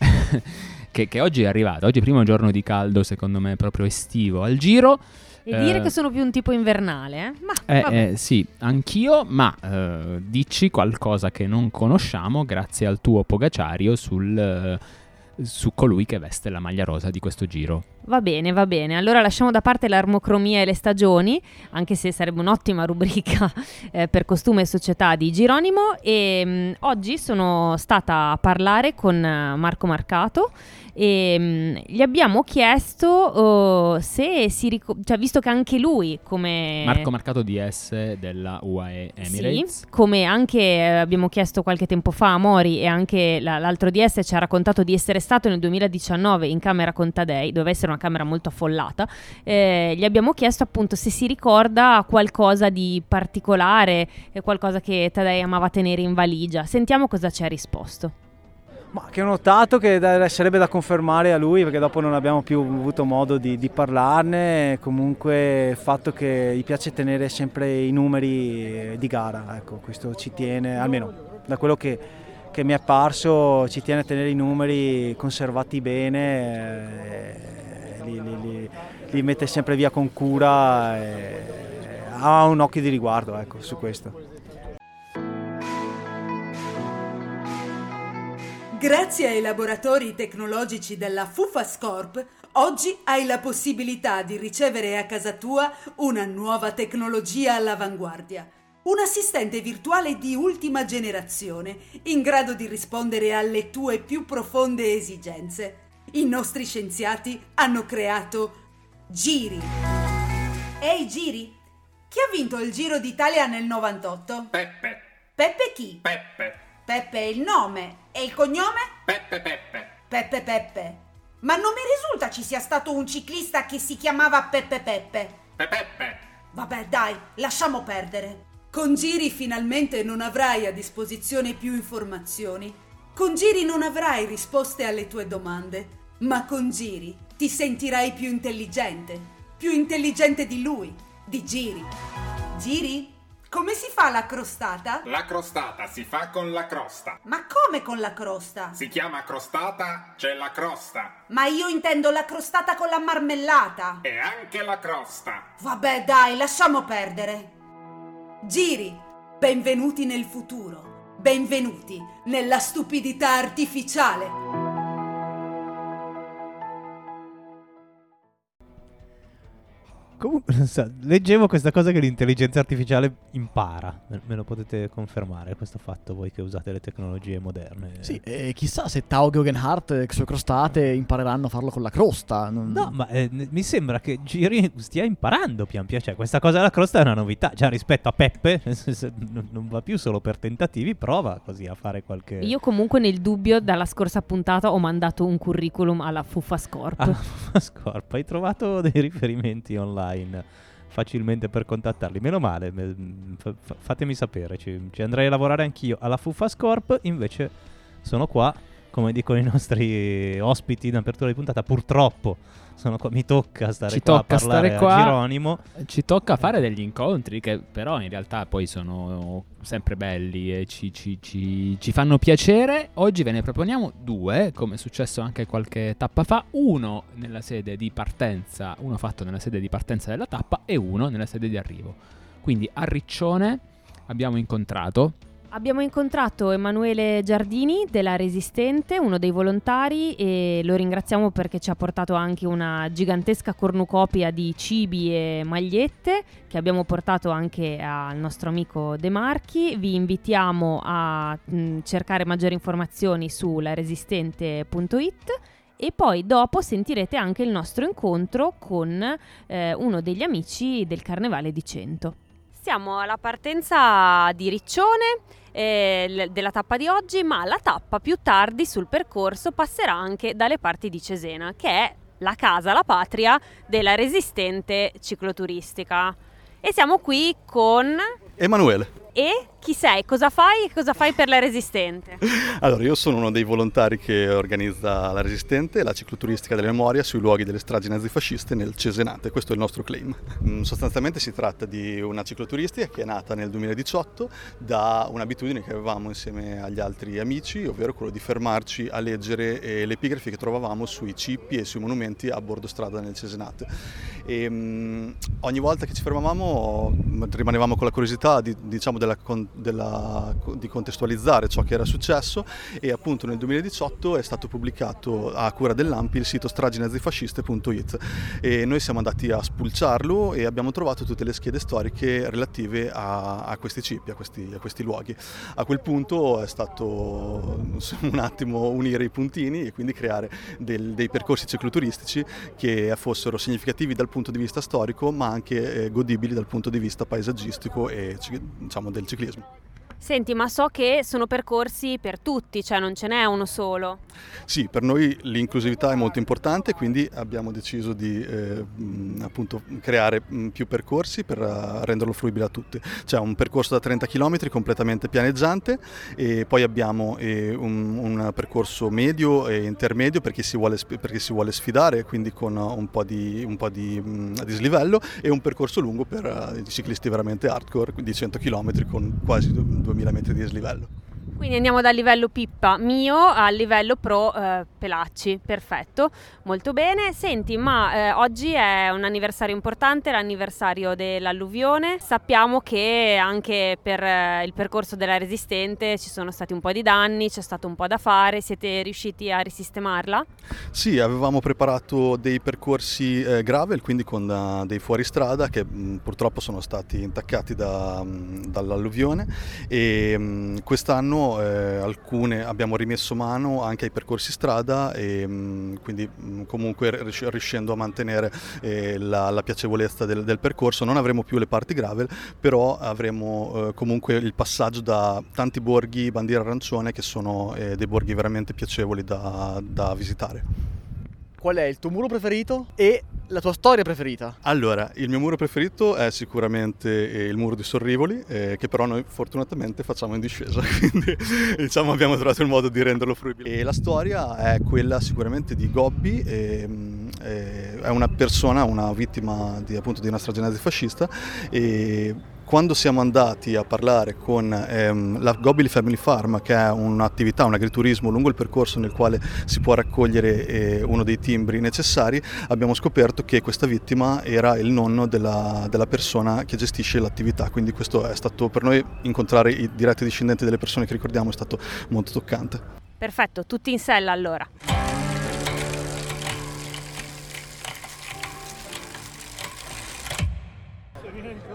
che, che oggi è arrivata, oggi è primo giorno di caldo, secondo me proprio estivo, al Giro. E dire Eh, che sono più un tipo invernale, eh? Ma Eh, vabbè. eh, sì, anch'io, ma eh, dici qualcosa che non conosciamo grazie al tuo Pogacario sul, eh, su colui che veste la maglia rosa di questo Giro. Va bene, va bene. Allora lasciamo da parte l'armocromia e le stagioni, anche se sarebbe un'ottima rubrica eh, per costume e società di Geronimo. E mh, oggi sono stata a parlare con eh, Marco Marcato e mh, gli abbiamo chiesto oh, se si ricorda, cioè, visto che anche lui come Marco Marcato D S della U A E Emirates. Sì, come anche eh, abbiamo chiesto qualche tempo fa a Mori, e anche la- l'altro D S ci ha raccontato di essere stato nel duemiladiciannove in camera con Tadei, doveva essere una camera molto affollata. Eh, gli abbiamo chiesto appunto se si ricorda qualcosa di particolare, eh, qualcosa che Tadei amava tenere in valigia. Sentiamo cosa ci ha risposto. Ma che ho notato che da- sarebbe da confermare a lui, perché dopo non abbiamo più avuto modo di, di parlarne. Comunque il fatto che gli piace tenere sempre i numeri di gara, ecco, questo ci tiene, almeno da quello che, che mi è apparso, ci tiene a tenere i numeri conservati bene, eh, li, li- li- li mette sempre via con cura, e ha un occhio di riguardo, ecco, su questo. Grazie ai laboratori tecnologici della Fufascorp, oggi hai la possibilità di ricevere a casa tua una nuova tecnologia all'avanguardia. Un assistente virtuale di ultima generazione, in grado di rispondere alle tue più profonde esigenze. I nostri scienziati hanno creato Giri. Ehi Giri, chi ha vinto il Giro d'Italia nel novantotto? Peppe. Peppe chi? Peppe. Peppe è il nome. E il cognome? Peppe Peppe. Peppe Peppe. Ma non mi risulta ci sia stato un ciclista che si chiamava Peppe Peppe. Peppe. Vabbè, dai, lasciamo perdere. Con Giri finalmente non avrai a disposizione più informazioni. Con Giri non avrai risposte alle tue domande. Ma con Giri ti sentirai più intelligente. Più intelligente di lui, di Giri. Giri? Come si fa la crostata? La crostata si fa con la crosta. Ma come con la crosta? Si chiama crostata, c'è la crosta. Ma io intendo la crostata con la marmellata. E anche la crosta. Vabbè, dai, lasciamo perdere. Giri, benvenuti nel futuro. Benvenuti nella stupidità artificiale. Comunque, non so, leggevo questa cosa che l'intelligenza artificiale impara. Me, me lo potete confermare questo fatto voi che usate le tecnologie moderne? Sì, e chissà se Tao Geoghegan-Hart e le sue crostate impareranno a farlo con la crosta. Non... No, ma eh, mi sembra che Giri stia imparando pian piano. Cioè, questa cosa della crosta è una novità. Già rispetto a Peppe, non, non va più solo per tentativi, prova così a fare qualche... Io comunque nel dubbio dalla scorsa puntata ho mandato un curriculum alla Fuffascorp. Alla Fuffascorp, hai trovato dei riferimenti online facilmente per contattarli? Meno male, f- fatemi sapere, ci, ci andrei a lavorare anch'io alla Fuffascorp. Invece sono qua, come dicono i nostri ospiti in apertura di puntata, purtroppo sono qua, mi tocca stare ci qua tocca a parlare stare qua, a Geronimo. Ci tocca fare degli incontri che però in realtà poi sono sempre belli e ci, ci, ci, ci fanno piacere. Oggi ve ne proponiamo due, come è successo anche qualche tappa fa, uno nella sede di partenza, uno fatto nella sede di partenza della tappa e uno nella sede di arrivo. Quindi a Riccione abbiamo incontrato Abbiamo incontrato Emanuele Giardini della Resistente, uno dei volontari, e lo ringraziamo perché ci ha portato anche una gigantesca cornucopia di cibi e magliette che abbiamo portato anche al nostro amico De Marchi. Vi invitiamo a mh, cercare maggiori informazioni su laresistente punto it e poi dopo sentirete anche il nostro incontro con eh, uno degli amici del Carnevale di Cento. Siamo alla partenza di Riccione eh, della tappa di oggi, ma la tappa più tardi sul percorso passerà anche dalle parti di Cesena, che è la casa, la patria della Resistente cicloturistica. E siamo qui con Emanuele. E chi sei? Cosa fai? Cosa fai per la Resistente? Allora, io sono uno dei volontari che organizza la Resistente, la cicloturistica della memoria sui luoghi delle stragi nazifasciste nel Cesenate. Questo è il nostro claim. Sostanzialmente si tratta di una cicloturistica che è nata nel duemiladiciotto da un'abitudine che avevamo insieme agli altri amici, ovvero quello di fermarci a leggere eh, le epigrafi che trovavamo sui cippi e sui monumenti a bordo strada nel Cesenate. E, mh, ogni volta che ci fermavamo rimanevamo con la curiosità di, diciamo, della, della, di contestualizzare ciò che era successo, e appunto nel duemiladiciotto è stato pubblicato a cura dell'A N P I il sito stragi nazifasciste punto it e noi siamo andati a spulciarlo e abbiamo trovato tutte le schede storiche relative a, a questi cippi, a questi, a questi luoghi. A quel punto è stato un attimo unire i puntini e quindi creare del, dei percorsi cicloturistici che fossero significativi dal punto di vista storico ma anche eh, godibili dal punto di vista paesaggistico e diciamo del ciclismo. Senti, ma so che sono percorsi per tutti, cioè non ce n'è uno solo. Sì, per noi l'inclusività è molto importante, quindi abbiamo deciso di eh, appunto creare più percorsi per renderlo fruibile a tutti. C'è un percorso da trenta chilometri completamente pianeggiante e poi abbiamo eh, un, un percorso medio e intermedio per chi si vuole, per chi si vuole sfidare, quindi con un po' di, un po' di mh, dislivello, e un percorso lungo per uh, i ciclisti veramente hardcore di cento chilometri con quasi duemila metri di dislivello. Quindi andiamo dal livello pippa mio al livello pro eh, Pelacci, perfetto, molto bene. Senti, ma eh, oggi è un anniversario importante, l'anniversario dell'alluvione. Sappiamo che anche per eh, il percorso della Resistente ci sono stati un po' di danni, c'è stato un po' da fare, siete riusciti a risistemarla? Sì, avevamo preparato dei percorsi eh, gravel, quindi con uh, dei fuoristrada che mh, purtroppo sono stati intaccati da, mh, dall'alluvione e mh, quest'anno Eh, alcune abbiamo rimesso mano anche ai percorsi strada e mh, quindi mh, comunque ries- riuscendo a mantenere eh, la, la piacevolezza del, del percorso. Non avremo più le parti gravel, però avremo eh, comunque il passaggio da tanti borghi bandiera arancione che sono eh, dei borghi veramente piacevoli da, da visitare. Qual è il tuo muro preferito e la tua storia preferita? Allora, il mio muro preferito è sicuramente eh, il muro di Sorrivoli, eh, che però noi fortunatamente facciamo in discesa, quindi diciamo abbiamo trovato il modo di renderlo fruibile. E la storia è quella sicuramente di Gobbi, e, e, è una persona, una vittima di, appunto, di una strage nazifascista, e quando siamo andati a parlare con ehm, la Gobbi Family Farm, che è un'attività, un agriturismo lungo il percorso nel quale si può raccogliere eh, uno dei timbri necessari, abbiamo scoperto che questa vittima era il nonno della, della persona che gestisce l'attività, quindi questo è stato per noi, incontrare i diretti discendenti delle persone che ricordiamo, è stato molto toccante. Perfetto, tutti in sella allora.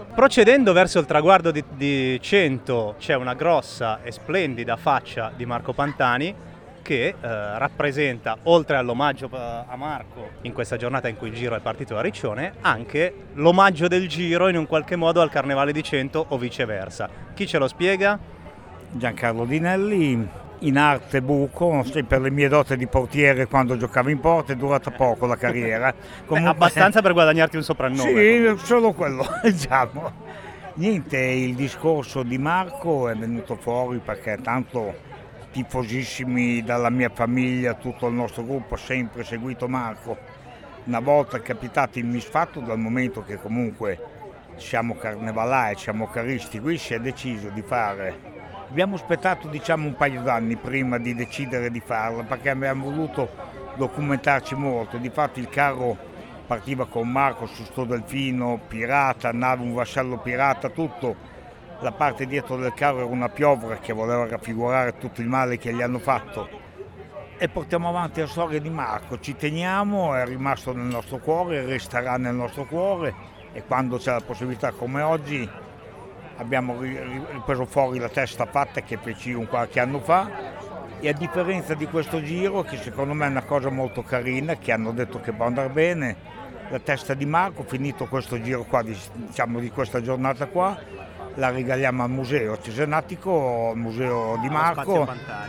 Procedendo verso il traguardo di, di cento c'è una grossa e splendida faccia di Marco Pantani che eh, rappresenta, oltre all'omaggio a Marco in questa giornata in cui il Giro è partito da Riccione, anche l'omaggio del Giro in un qualche modo al Carnevale di Cento o viceversa. Chi ce lo spiega? Giancarlo Dinelli, in arte buco, sempre le mie doti di portiere quando giocavo in porta, è durata poco la carriera. Comunque... Beh, abbastanza per guadagnarti un soprannome. Sì, solo quello, diciamo. Niente, il discorso di Marco è venuto fuori perché tanto tifosissimi dalla mia famiglia, tutto il nostro gruppo ha sempre seguito Marco. Una volta capitato il misfatto, dal momento che comunque siamo carnevalai, siamo caristi, qui si è deciso di fare. Abbiamo aspettato diciamo un paio d'anni prima di decidere di farla perché abbiamo voluto documentarci molto. Difatti il carro partiva con Marco su sto delfino, pirata, nave, un vascello pirata, tutto. La parte dietro del carro era una piovra che voleva raffigurare tutto il male che gli hanno fatto. E portiamo avanti la storia di Marco, ci teniamo, è rimasto nel nostro cuore, resterà nel nostro cuore e quando c'è la possibilità come oggi abbiamo ripreso fuori la testa fatta che feci un qualche anno fa e a differenza di questo giro, che secondo me è una cosa molto carina, che hanno detto che può andare bene, la testa di Marco, finito questo giro qua, diciamo di questa giornata qua, la regaliamo al museo cesenatico, al museo di Marco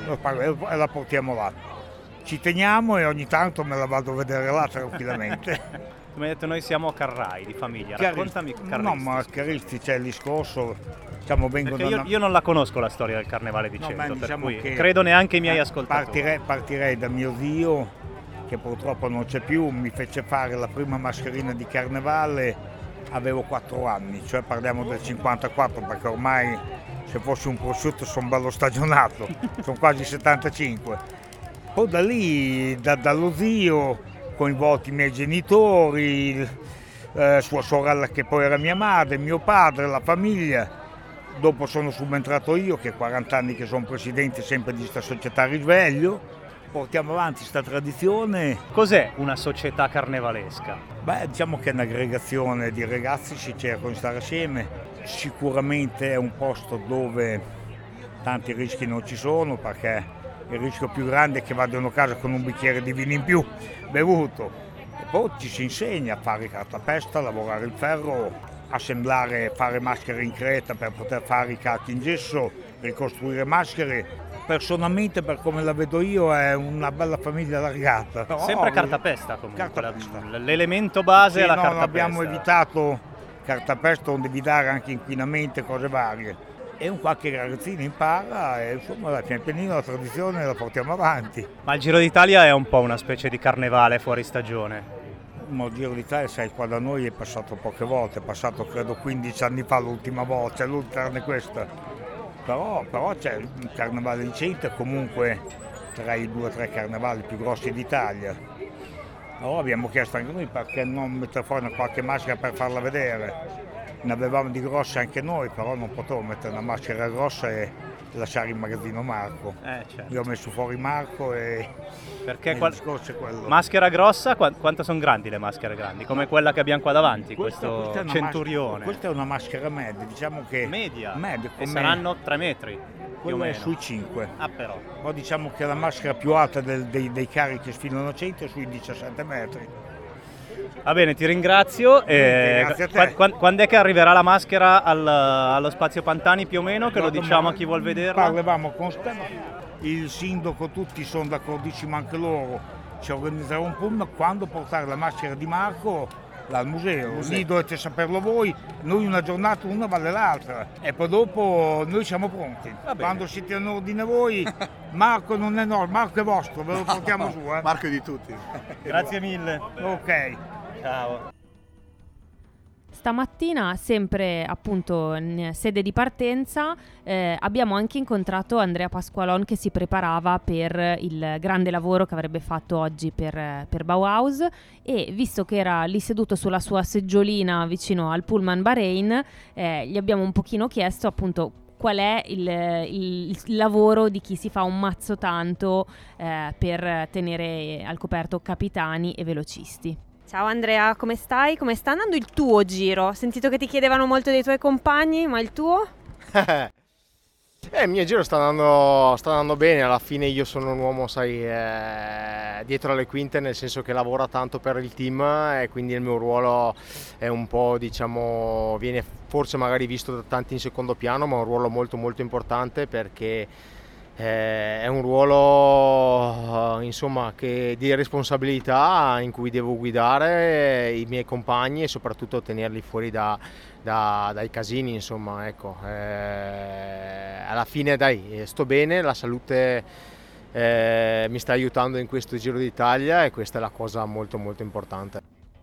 e la portiamo là. Ci teniamo e ogni tanto me la vado a vedere là tranquillamente. Come hai detto, noi siamo carrai di famiglia, raccontami carristi. No, ma carristi c'è il discorso, diciamo vengono Perché io, da... io non la conosco la storia del Carnevale di No, Cento, beh, per diciamo cui che credo neanche i miei ascoltatori. Partirei, partirei da mio zio, che purtroppo non c'è più, mi fece fare la prima mascherina di Carnevale, avevo quattro anni, cioè parliamo del cinquantaquattro, perché ormai se fossi un prosciutto sono bello stagionato, sono quasi settantacinque. Poi da lì, da, dallo zio, coinvolti i miei genitori, eh, sua sorella che poi era mia madre, mio padre, la famiglia. Dopo sono subentrato io, che quaranta anni che sono presidente sempre di questa società Risveglio. Portiamo avanti questa tradizione. Cos'è una società carnevalesca? Beh, diciamo che è un'aggregazione di ragazzi, si cercano di stare assieme. Sicuramente è un posto dove tanti rischi non ci sono, perché il rischio più grande è che vadano a casa con un bicchiere di vino in più bevuto. E poi ci si insegna a fare cartapesta, a lavorare il ferro, assemblare, fare maschere in creta per poter fare i calchi in gesso, ricostruire maschere. Personalmente, per come la vedo io, è una bella famiglia allargata. Sempre oh, cartapesta comunque, cartapesta. L'elemento base sì, è la no, cartapesta. Abbiamo evitato cartapesta onde evitare anche inquinamento e cose varie. E un qualche ragazzino impara e insomma pian pianino la tradizione la portiamo avanti. Ma il Giro d'Italia è un po' una specie di carnevale fuori stagione. Ma il Giro d'Italia, sai, qua da noi è passato poche volte, è passato credo quindici anni fa l'ultima volta, l'ultima è questa. Però, però c'è il Carnevale di Cento è comunque tra i due o tre carnevali più grossi d'Italia. Allora abbiamo chiesto anche noi perché non mettere fuori una qualche maschera per farla vedere. Ne avevamo di grosse anche noi, però non potevo mettere una maschera grossa e lasciare in magazzino Marco. Eh, certo. Io ho messo fuori Marco e perché il qual... discorso è quello. Maschera grossa, qu- quanto sono grandi le maschere grandi? Come quella che abbiamo qua davanti, questa, questo questa centurione. Maschera, questa è una maschera media, diciamo che media, media e come... saranno tre metri. Quella è sui cinque. Ah, però. Poi diciamo che la maschera più alta del, dei, dei carri che sfilano a cento è sui diciassette metri. Va bene, ti ringrazio. Eh, Grazie a te. Qu- quando è che arriverà la maschera al, allo Spazio Pantani più o meno? Che lo diciamo a chi vuol vederla? Parlavamo con Stefano, il sindaco, tutti sono d'accordissimo anche loro. Ci organizzerà un pullman quando portare la maschera di Marco al museo. museo. Lì dovete saperlo voi, noi una giornata una vale l'altra e poi dopo noi siamo pronti. Quando siete in ordine voi, Marco non è nostro, Marco è vostro, ve lo portiamo su. Eh. Marco è di tutti. Grazie mille. Ok. Ciao. Stamattina, sempre appunto in sede di partenza, eh, abbiamo anche incontrato Andrea Pasqualon che si preparava per il grande lavoro che avrebbe fatto oggi per, per Bauhaus, e visto che era lì seduto sulla sua seggiolina vicino al Pullman Bahrain, eh, gli abbiamo un pochino chiesto appunto qual è il, il, il lavoro di chi si fa un mazzo tanto eh, per tenere al coperto capitani e velocisti. Ciao Andrea, come stai? Come sta andando il tuo giro? Ho sentito che ti chiedevano molto dei tuoi compagni, ma il tuo? Eh, il mio giro sta andando, sta andando bene, alla fine io sono un uomo, sai, eh, dietro le quinte, nel senso che lavora tanto per il team e quindi il mio ruolo è un po', diciamo, viene forse magari visto da tanti in secondo piano, ma è un ruolo molto molto importante perché eh, è un ruolo, insomma, che, di responsabilità in cui devo guidare i miei compagni e soprattutto tenerli fuori da... Da, dai casini, insomma, ecco, eh, alla fine dai, sto bene, la salute eh, mi sta aiutando in questo Giro d'Italia e questa è la cosa molto molto importante.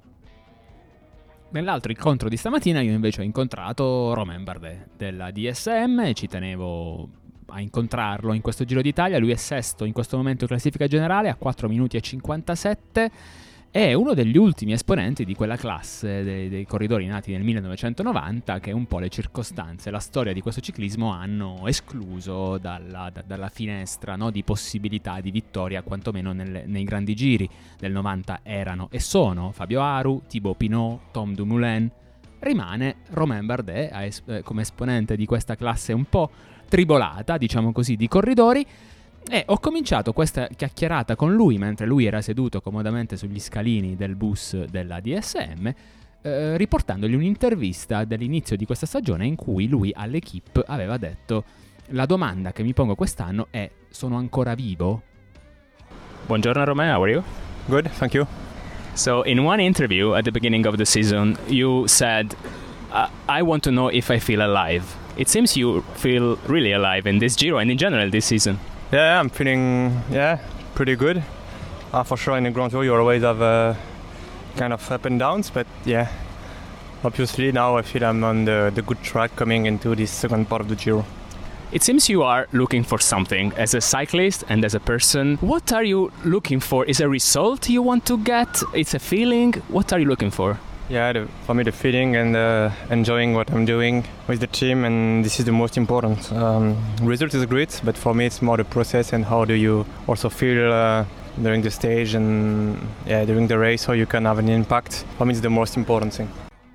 Nell'altro incontro di stamattina io invece ho incontrato Romain Bardet della D S M, ci tenevo a incontrarlo in questo Giro d'Italia, lui è sesto in questo momento in classifica generale a quattro minuti e cinquantasette. È uno degli ultimi esponenti di quella classe dei, dei corridori nati nel millenovecentonovanta che un po' le circostanze, la storia di questo ciclismo hanno escluso dalla, da, dalla finestra, no, di possibilità di vittoria, quantomeno nelle, nei grandi giri del novanta erano e sono Fabio Aru, Thibaut Pinot, Tom Dumoulin. Rimane Romain Bardet a es- eh, come esponente di questa classe un po' tribolata, diciamo così, di corridori. E ho cominciato questa chiacchierata con lui mentre lui era seduto comodamente sugli scalini del bus della D S M, eh, riportandogli un'intervista dell'inizio di questa stagione in cui lui all'Equipe aveva detto: la domanda che mi pongo quest'anno è: sono ancora vivo? Buongiorno Romain, how are you? Good, thank you. So in one interview at the beginning of the season you said, I want to know if I feel alive. It seems you feel really alive in this Giro and in general this season. Yeah, I'm feeling yeah pretty good. Uh, for sure, in the Grand Tour you always have uh, kind of up and downs, but yeah, obviously now I feel I'm on the, the good track coming into this second part of the Giro. It seems you are looking for something as a cyclist and as a person. What are you looking for? Is a result you want to get? It's a feeling? What are you looking for? Yeah, the, for me the feeling and uh, enjoying what I'm doing with the team, and this is the most important. Um, result is great, but for me it's more the process and how do you also feel uh, during the stage and yeah, during the race, how you can have an impact. For me it's the most important thing.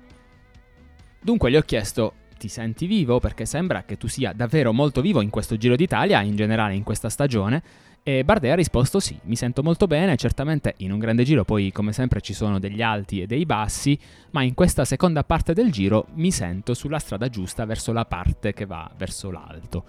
Dunque gli ho chiesto: ti senti vivo? Perché sembra che tu sia davvero molto vivo in questo Giro d'Italia, in generale in questa stagione. E Bardet ha risposto sì, mi sento molto bene, certamente in un grande giro poi come sempre ci sono degli alti e dei bassi, ma in questa seconda parte del giro mi sento sulla strada giusta verso la parte che va verso l'alto.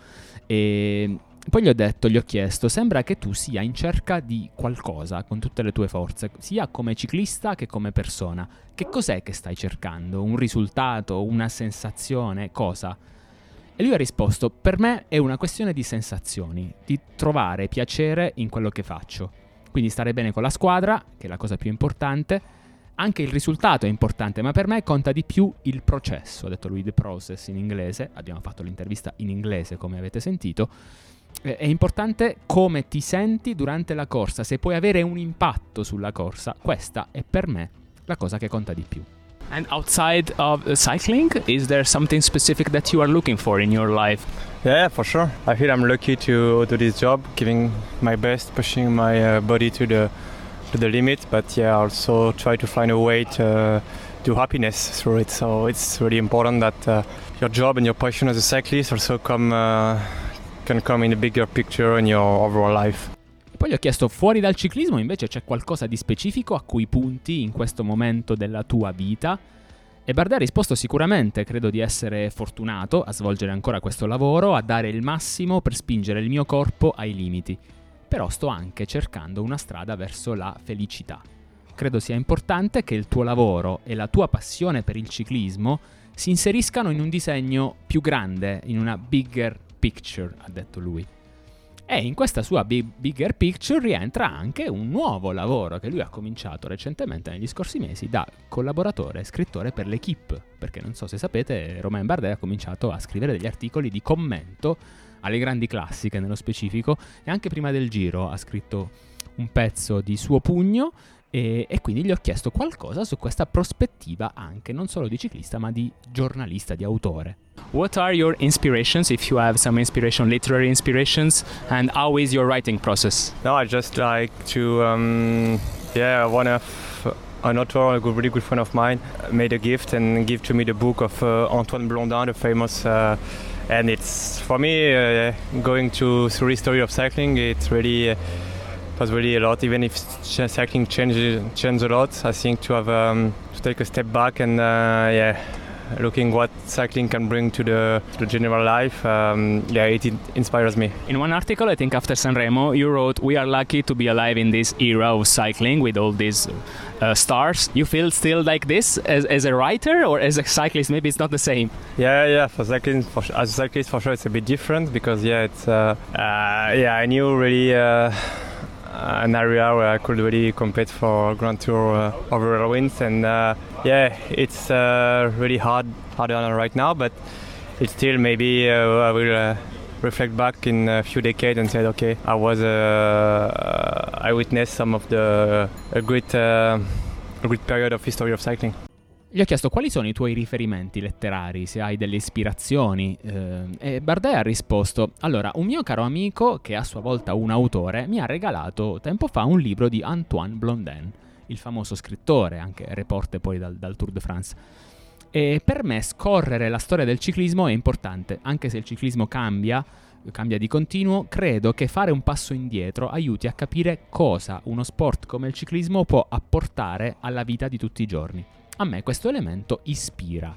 E poi gli ho detto, gli ho chiesto, sembra che tu sia in cerca di qualcosa con tutte le tue forze, sia come ciclista che come persona. Che cos'è che stai cercando? Un risultato? Una sensazione? Cosa? E lui ha risposto: per me è una questione di sensazioni, di trovare piacere in quello che faccio. Quindi stare bene con la squadra, che è la cosa più importante. Anche il risultato è importante, ma per me conta di più il processo. Ha detto lui, the process in inglese. Abbiamo fatto l'intervista in inglese, come avete sentito. È importante come ti senti durante la corsa, se puoi avere un impatto sulla corsa. Questa è per me la cosa che conta di più. And outside of cycling, is there something specific that you are looking for in your life? Yeah, for sure. I feel I'm lucky to do this job, giving my best, pushing my uh, body to the to the limit. But yeah, also try to find a way to do happiness through it. So it's really important that uh, your job and your passion as a cyclist also come uh, can come in a bigger picture in your overall life. Poi gli ho chiesto, fuori dal ciclismo invece c'è qualcosa di specifico a cui punti in questo momento della tua vita? E Bardet ha risposto: sicuramente credo di essere fortunato a svolgere ancora questo lavoro, a dare il massimo per spingere il mio corpo ai limiti. Però sto anche cercando una strada verso la felicità. Credo sia importante che il tuo lavoro e la tua passione per il ciclismo si inseriscano in un disegno più grande, in una bigger picture, ha detto lui. E in questa sua big, bigger picture rientra anche un nuovo lavoro che lui ha cominciato recentemente negli scorsi mesi da collaboratore e scrittore per l'Equipe, perché non so se sapete, Romain Bardet ha cominciato a scrivere degli articoli di commento alle grandi classiche nello specifico, e anche prima del Giro ha scritto un pezzo di suo pugno, e, e quindi gli ho chiesto qualcosa su questa prospettiva anche non solo di ciclista ma di giornalista, di autore. What are your inspirations, if you have some inspiration, literary inspirations, and how is your writing process? No, I just like to, um, yeah, I wanna f- an author, a good, really good friend of mine, made a gift and gave to me the book of uh, Antoine Blondin, the famous. Uh, and it's for me uh, going to through the history of cycling. It's really. Uh, was really a lot, even if ch- cycling changed changed a lot. I think to have um, to take a step back and uh, yeah, looking what cycling can bring to the to the general life. Um, yeah, it, it inspires me. In one article, I think after Sanremo, you wrote, "We are lucky to be alive in this era of cycling with all these uh, stars." You feel still like this as as a writer or as a cyclist? Maybe it's not the same. Yeah, yeah. For cycling, for, as a cyclist, for sure, it's a bit different because yeah, it's uh, uh, yeah, I knew really. Uh, an area where I could really compete for Grand Tour uh, overall wins, and uh, yeah, it's uh, really hard harder right now, but it's still maybe uh, I will uh, reflect back in a few decades and say, okay, I was uh, I witnessed some of the a great uh, a great period of history of cycling. Gli ho chiesto quali sono i tuoi riferimenti letterari, se hai delle ispirazioni, eh, e Bardet ha risposto: allora, un mio caro amico, che è a sua volta un autore, mi ha regalato tempo fa un libro di Antoine Blondin, il famoso scrittore, anche reporter poi dal, dal Tour de France. E per me scorrere la storia del ciclismo è importante, anche se il ciclismo cambia, cambia di continuo. Credo che fare un passo indietro aiuti a capire cosa uno sport come il ciclismo può apportare alla vita di tutti i giorni. A me questo elemento ispira.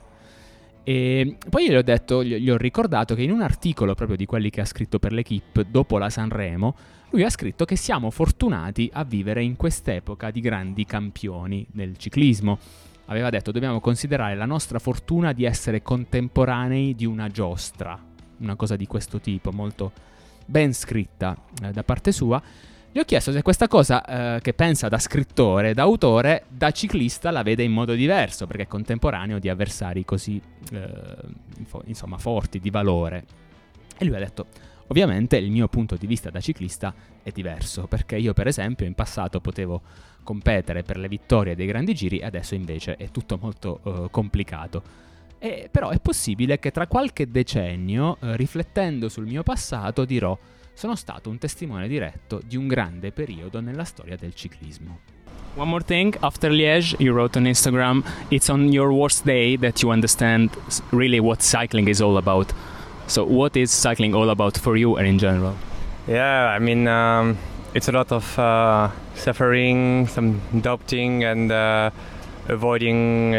E poi gli ho detto, gli ho ricordato che in un articolo proprio di quelli che ha scritto per l'Equipe dopo la Sanremo, lui ha scritto che siamo fortunati a vivere in quest'epoca di grandi campioni del ciclismo. Aveva detto: dobbiamo considerare la nostra fortuna di essere contemporanei di una giostra, una cosa di questo tipo, molto ben scritta eh, da parte sua. Gli ho chiesto se questa cosa eh, che pensa da scrittore, da autore, da ciclista la vede in modo diverso, perché è contemporaneo di avversari così eh, fo- insomma forti, di valore. E lui ha detto: ovviamente il mio punto di vista da ciclista è diverso, perché io per esempio in passato potevo competere per le vittorie dei grandi giri e adesso invece è tutto molto eh, complicato. E, però è possibile che tra qualche decennio, eh, riflettendo sul mio passato, dirò: sono stato un testimone diretto di un grande periodo nella storia del ciclismo. One more thing, after Liège, you wrote on Instagram, it's on your worst day that you understand really what cycling is all about. So what is cycling all about for you and in general? Yeah, I mean, um, it's a lot of uh, suffering, some doubting and uh, avoiding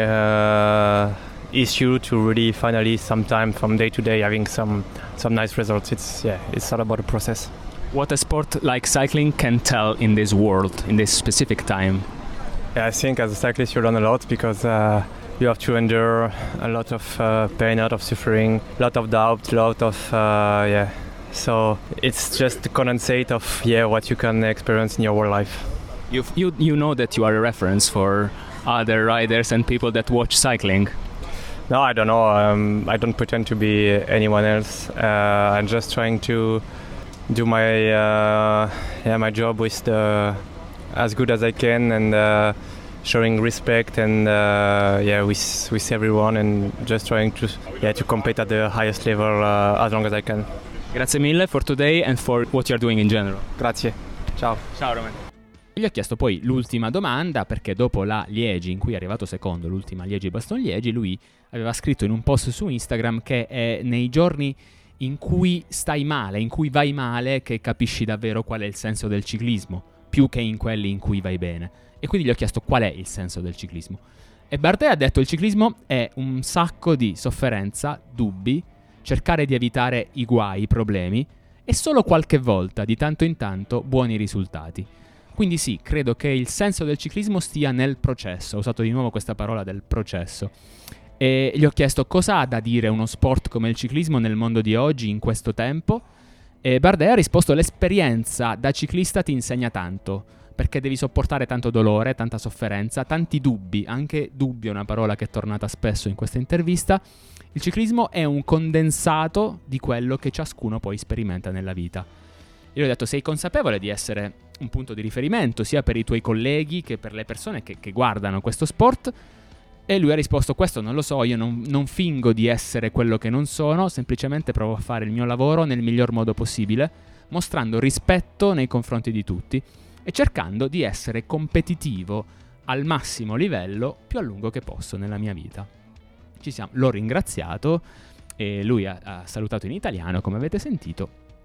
uh, issue to really finally sometime from day to day having some some nice results. It's yeah, it's all about the process. What a sport like cycling can tell in this world, in this specific time. Yeah, I think as a cyclist you learn a lot because uh, you have to endure a lot of uh, pain, a lot of suffering, a lot of doubt, a lot of uh, yeah. So it's just the condensate of yeah what you can experience in your whole life. You you you know that you are a reference for other riders and people that watch cycling. No, I don't know. Um, I don't pretend to be anyone else. Uh, I'm just trying to do my uh, yeah my job with the as good as I can and uh, showing respect and uh, yeah with with everyone and just trying to yeah to compete at the highest level uh, as long as I can. Grazie mille for today and for what you're doing in general. Grazie. Ciao. Ciao Roman. Gli ho chiesto poi l'ultima domanda, perché dopo la Liegi, in cui è arrivato secondo, l'ultima Liegi-Bastogne-Liegi, lui aveva scritto in un post su Instagram che è nei giorni in cui stai male, in cui vai male, che capisci davvero qual è il senso del ciclismo, più che in quelli in cui vai bene. E quindi gli ho chiesto qual è il senso del ciclismo. E Bardet ha detto: il ciclismo è un sacco di sofferenza, dubbi, cercare di evitare i guai, i problemi, e solo qualche volta, di tanto in tanto, buoni risultati. Quindi sì, credo che il senso del ciclismo stia nel processo. Ho usato di nuovo questa parola del processo. E gli ho chiesto cosa ha da dire uno sport come il ciclismo nel mondo di oggi, in questo tempo. E Bardet ha risposto: l'esperienza da ciclista ti insegna tanto, perché devi sopportare tanto dolore, tanta sofferenza, tanti dubbi. Anche dubbio è una parola che è tornata spesso in questa intervista. Il ciclismo è un condensato di quello che ciascuno poi sperimenta nella vita. Io gli ho detto: sei consapevole di essere un punto di riferimento sia per i tuoi colleghi che per le persone che, che guardano questo sport? E lui ha risposto: questo non lo so, io non, non fingo di essere quello che non sono, semplicemente provo a fare il mio lavoro nel miglior modo possibile, mostrando rispetto nei confronti di tutti e cercando di essere competitivo al massimo livello più a lungo che posso nella mia vita. Ci siamo, l'ho ringraziato e lui ha, ha salutato in italiano, come avete sentito,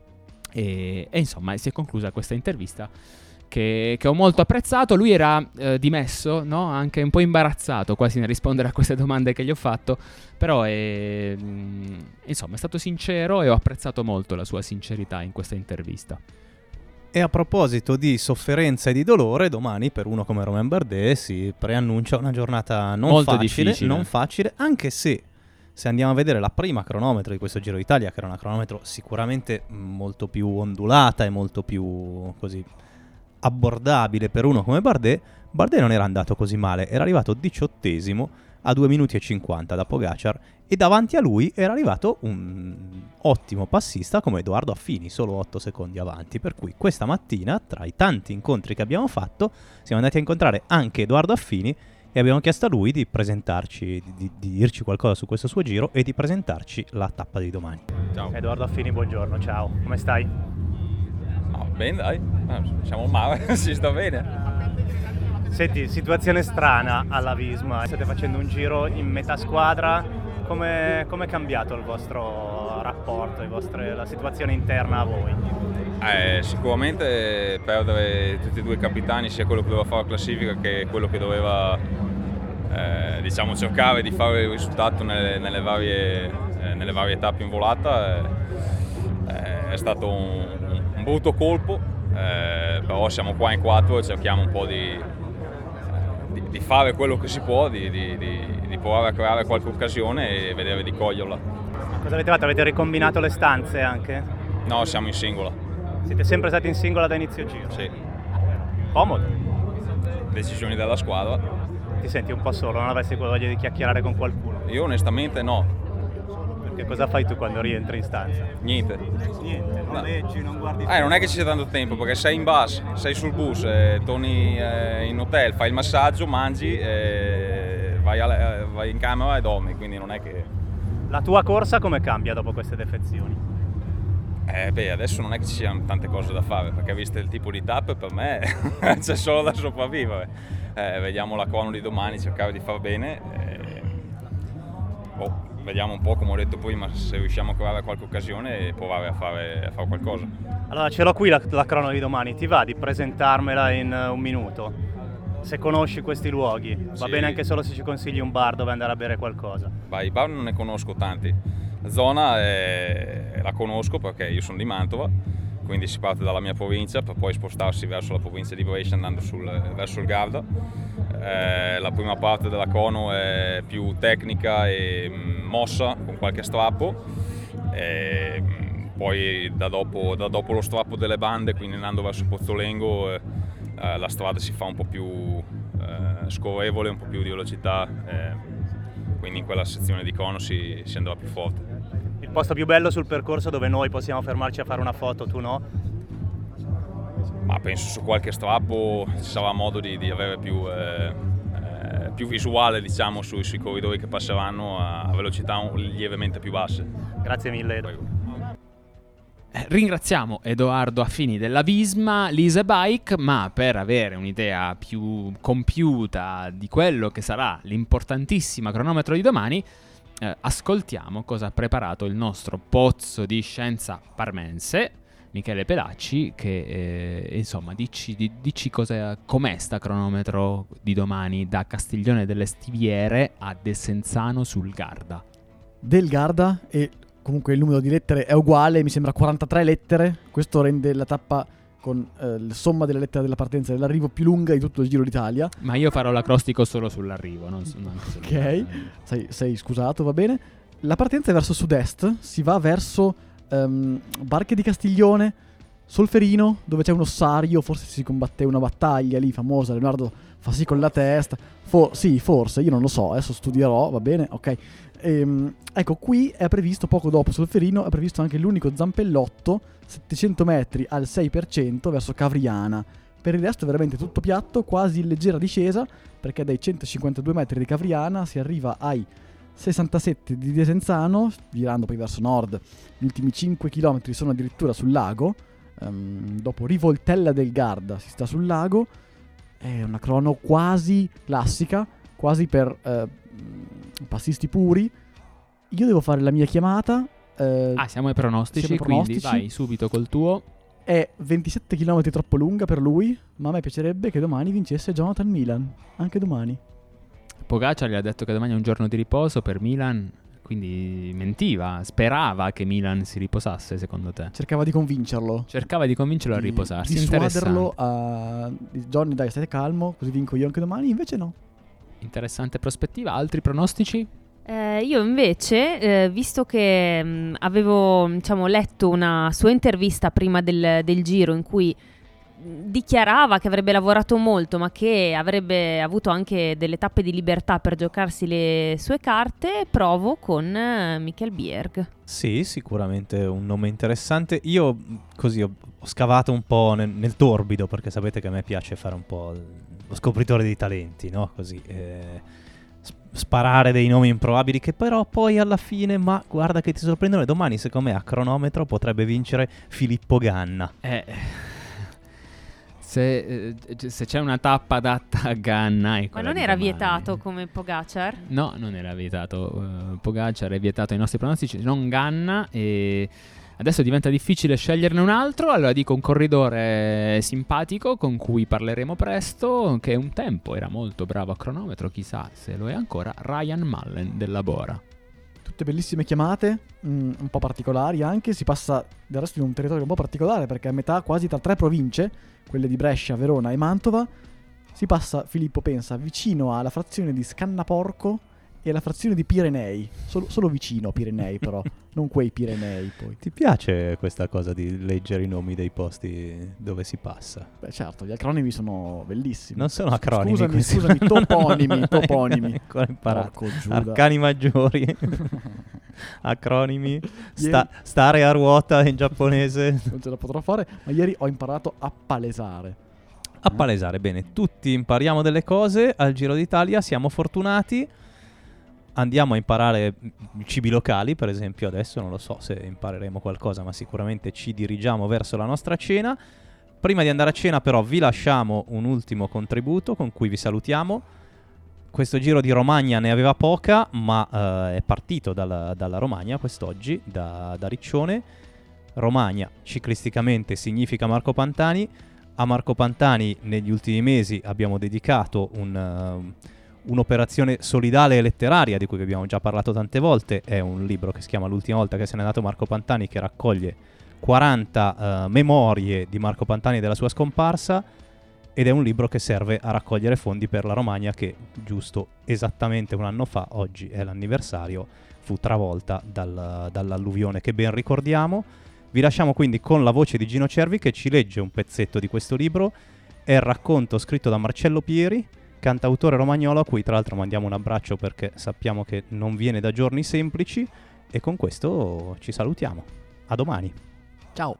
e, e insomma si è conclusa questa intervista che, che ho molto apprezzato. Lui era eh, dimesso, no? Anche un po' imbarazzato quasi nel rispondere a queste domande che gli ho fatto, però è, mh, insomma è stato sincero e ho apprezzato molto la sua sincerità in questa intervista. E a proposito di sofferenza e di dolore, domani per uno come Romain Bardet si preannuncia una giornata non Molto facile, difficile. non facile, anche se se andiamo a vedere la prima cronometro di questo Giro d'Italia, che era una cronometro sicuramente molto più ondulata e molto più così abbordabile per uno come Bardet, Bardet non era andato così male, era arrivato diciottesimo a due minuti e cinquanta da Pogacar, e davanti a lui era arrivato un ottimo passista come Edoardo Affini, solo otto secondi avanti, per cui questa mattina, tra i tanti incontri che abbiamo fatto, siamo andati a incontrare anche Edoardo Affini e abbiamo chiesto a lui di presentarci, di, di, di dirci qualcosa su questo suo giro e di presentarci la tappa di domani. Ciao. Edoardo Affini, buongiorno, ciao, come stai? No, bene dai, siamo male, si sta bene. Senti, situazione strana alla Visma, state facendo un giro in metà squadra, come è cambiato il vostro rapporto, i vostre, la situazione interna a voi? Eh, sicuramente perdere tutti e due i capitani, sia quello che doveva fare la classifica che quello che doveva eh, diciamo cercare di fare il risultato nelle, nelle, varie, eh, nelle varie tappe in volata, eh, è stato un, un brutto colpo, eh, però siamo qua in quattro e cerchiamo un po' di Di, di fare quello che si può, di, di, di, di provare a creare qualche occasione e vedere di coglierla. Cosa avete fatto? Avete ricombinato le stanze anche? No, siamo in singola. Siete sempre stati in singola da inizio giro? Sì. Comodo? Decisioni della squadra. Ti senti un po' solo? Non avresti voglia di chiacchierare con qualcuno? Io onestamente no. Che cosa fai tu quando rientri in stanza? Niente. Niente, non no. leggi, non guardi... Eh, non è che ci sia tanto tempo, perché sei in bus, sei sul bus, eh, torni eh, in hotel, fai il massaggio, mangi, eh, vai, a, eh, vai in camera e dormi, quindi non è che... La tua corsa come cambia dopo queste defezioni? Eh beh, adesso non è che ci siano tante cose da fare, perché visto il tipo di tappe per me c'è solo da sopravvivere. Eh, vediamo la crono di domani, cercare di far bene. Eh, oh. Vediamo un po', come ho detto prima, se riusciamo a creare qualche occasione e provare a fare, a fare qualcosa. Allora, ce l'ho qui la, la crono di domani, ti va di presentarmela in uh, un minuto? Se conosci questi luoghi, va sì. Bene anche solo se ci consigli un bar dove andare a bere qualcosa. Beh, i bar non ne conosco tanti. La zona è, la conosco perché io sono di Mantova, quindi si parte dalla mia provincia per poi spostarsi verso la provincia di Brescia andando sul, verso il Garda. Eh, la prima parte della crono è più tecnica e mossa con qualche strappo, e poi da dopo, da dopo lo strappo delle bande, quindi andando verso Pozzolengo, eh, eh, la strada si fa un po' più eh, scorrevole, un po' più di velocità, eh, quindi in quella sezione di crono si, si andrà più forte. Il posto più bello sul percorso dove noi possiamo fermarci a fare una foto, tu no? Ma penso su qualche strappo ci sarà modo di, di avere più, eh, eh, più visuale, diciamo, sui, sui corridori che passeranno a, a velocità un, lievemente più basse. Grazie mille. Eh, ringraziamo Edoardo Affini della Visma Lise Bike, ma per avere un'idea più compiuta di quello che sarà l'importantissima cronometro di domani, eh, ascoltiamo cosa ha preparato il nostro pozzo di scienza parmense, Michele Pelacci, che eh, insomma dici, dici cosa, com'è sta cronometro di domani da Castiglione delle Stiviere a Desenzano sul Garda. Del Garda, e comunque il numero di lettere è uguale, mi sembra quarantatré lettere, questo rende la tappa con eh, la somma delle lettere della partenza e dell'arrivo più lunga di tutto il Giro d'Italia. Ma io farò l'acrostico solo sull'arrivo, non, non ok, sei, sei scusato, va bene. La partenza è verso sud-est, si va verso Um, Barche di Castiglione, Solferino, dove c'è un ossario, forse si combatte una battaglia lì famosa, Leonardo fa sì con la testa, For- sì forse, io non lo so, adesso studierò, va bene, ok. Ehm, ecco, qui è previsto poco dopo Solferino, è previsto anche l'unico zampellotto, settecento metri al sei per cento verso Cavriana. Per il resto è veramente tutto piatto, quasi in leggera discesa, perché dai centocinquantadue metri di Cavriana si arriva ai sessantasette di Desenzano, girando poi verso nord. Gli ultimi cinque chilometri sono addirittura sul lago. Um, dopo Rivoltella del Garda si sta sul lago. è una crono quasi classica, quasi per eh, passisti puri. Io devo fare la mia chiamata. Eh, ah, siamo ai pronostici, siamo ai quindi pronostici. vai subito col tuo. È ventisette chilometri troppo lunga per lui, ma a me piacerebbe che domani vincesse Jonathan Milan, anche domani. Pogacar gli ha detto che domani è un giorno di riposo per Milan, quindi mentiva, sperava che Milan si riposasse, secondo te? Cercava di convincerlo. Cercava di convincerlo a riposarsi. Dissuaderlo a... Johnny, dai, stai calmo, così vinco io anche domani, invece no. Interessante prospettiva. Altri pronostici? Eh, io invece, eh, visto che mh, avevo diciamo, letto una sua intervista prima del, del Giro in cui dichiarava che avrebbe lavorato molto ma che avrebbe avuto anche delle tappe di libertà per giocarsi le sue carte, provo con uh, Michael Bjerg. Sì, sicuramente un nome interessante. Io così ho, ho scavato un po' nel, nel torbido, perché sapete che a me piace fare un po' lo scopritore di talenti, no? Così eh, sparare dei nomi improbabili che però poi alla fine, ma guarda che ti sorprendono. Domani secondo me a cronometro potrebbe vincere Filippo Ganna. Eh... Se, eh, se c'è una tappa adatta a Ganna, ma non era vietato come Pogacar? No, non era vietato. uh, Pogacar è vietato ai nostri pronostici, non Ganna, e adesso diventa difficile sceglierne un altro. Allora dico un corridore simpatico con cui parleremo presto, che un tempo era molto bravo a cronometro, chissà se lo è ancora, Ryan Mullen della Bora. Tutte bellissime chiamate, mh, un po' particolari anche. Si passa del resto in un territorio un po' particolare, perché a metà quasi tra tre province, quelle di Brescia, Verona e Mantova, si passa, Filippo pensa, vicino alla frazione di Scannaporco e alla frazione di Pirenei. Solo, solo vicino a Pirenei però, non quei Pirenei poi. Ti piace questa cosa di leggere i nomi dei posti dove si passa? Beh certo, gli acronimi sono bellissimi. Non sono acronimi. Scusami, questi. scusami, toponimi, toponimi. Ancora imparato. Porco Giuda. Arcani maggiori. Acronimi. Sta, stare a ruota in giapponese. Non ce la potrò fare, ma ieri ho imparato a palesare. A palesare, bene. Tutti impariamo delle cose al Giro d'Italia, siamo fortunati. Andiamo a imparare cibi locali, per esempio adesso non lo so se impareremo qualcosa, ma sicuramente ci dirigiamo verso la nostra cena. Prima di andare a cena però vi lasciamo un ultimo contributo con cui vi salutiamo. Questo Giro di Romagna ne aveva poca, ma eh, è partito dalla, dalla Romagna quest'oggi, da, da Riccione. Romagna ciclisticamente significa Marco Pantani. A Marco Pantani negli ultimi mesi abbiamo dedicato un... Uh, un'operazione solidale e letteraria di cui vi abbiamo già parlato tante volte. È un libro che si chiama L'ultima volta che se n'è andato Marco Pantani, che raccoglie quaranta uh, memorie di Marco Pantani e della sua scomparsa, ed è un libro che serve a raccogliere fondi per la Romagna che giusto esattamente un anno fa, oggi è l'anniversario, fu travolta dal, dall'alluvione che ben ricordiamo. Vi lasciamo quindi con la voce di Gino Cervi che ci legge un pezzetto di questo libro. È il racconto scritto da Marcello Pieri, cantautore romagnolo, a cui tra l'altro mandiamo un abbraccio perché sappiamo che non viene da giorni semplici, e con questo ci salutiamo. A domani. Ciao.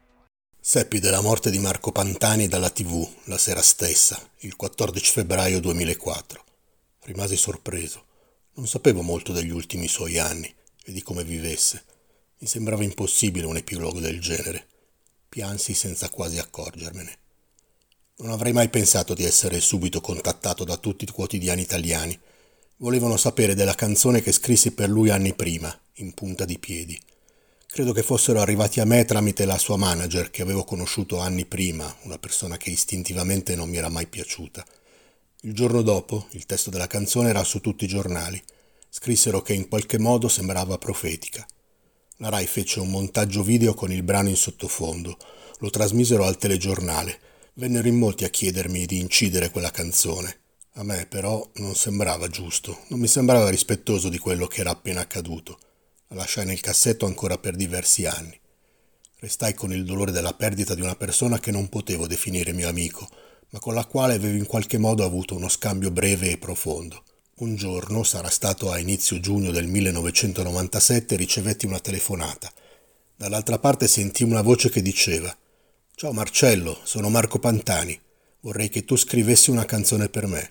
Seppi della morte di Marco Pantani dalla tivù la sera stessa, il quattordici febbraio duemilaquattro. Rimasi sorpreso. Non sapevo molto degli ultimi suoi anni e di come vivesse. Mi sembrava impossibile un epilogo del genere. Piansi senza quasi accorgermene. Non avrei mai pensato di essere subito contattato da tutti i quotidiani italiani. Volevano sapere della canzone che scrissi per lui anni prima, in punta di piedi. Credo che fossero arrivati a me tramite la sua manager, che avevo conosciuto anni prima, una persona che istintivamente non mi era mai piaciuta. Il giorno dopo, il testo della canzone era su tutti i giornali. Scrissero che in qualche modo sembrava profetica. La Rai fece un montaggio video con il brano in sottofondo. Lo trasmisero al telegiornale. Vennero in molti a chiedermi di incidere quella canzone. A me però non sembrava giusto, non mi sembrava rispettoso di quello che era appena accaduto. La lasciai nel cassetto ancora per diversi anni. Restai con il dolore della perdita di una persona che non potevo definire mio amico, ma con la quale avevo in qualche modo avuto uno scambio breve e profondo. Un giorno, sarà stato a inizio giugno del millenovecentonovantasette, ricevetti una telefonata. Dall'altra parte sentii una voce che diceva: «Ciao Marcello, sono Marco Pantani. Vorrei che tu scrivessi una canzone per me».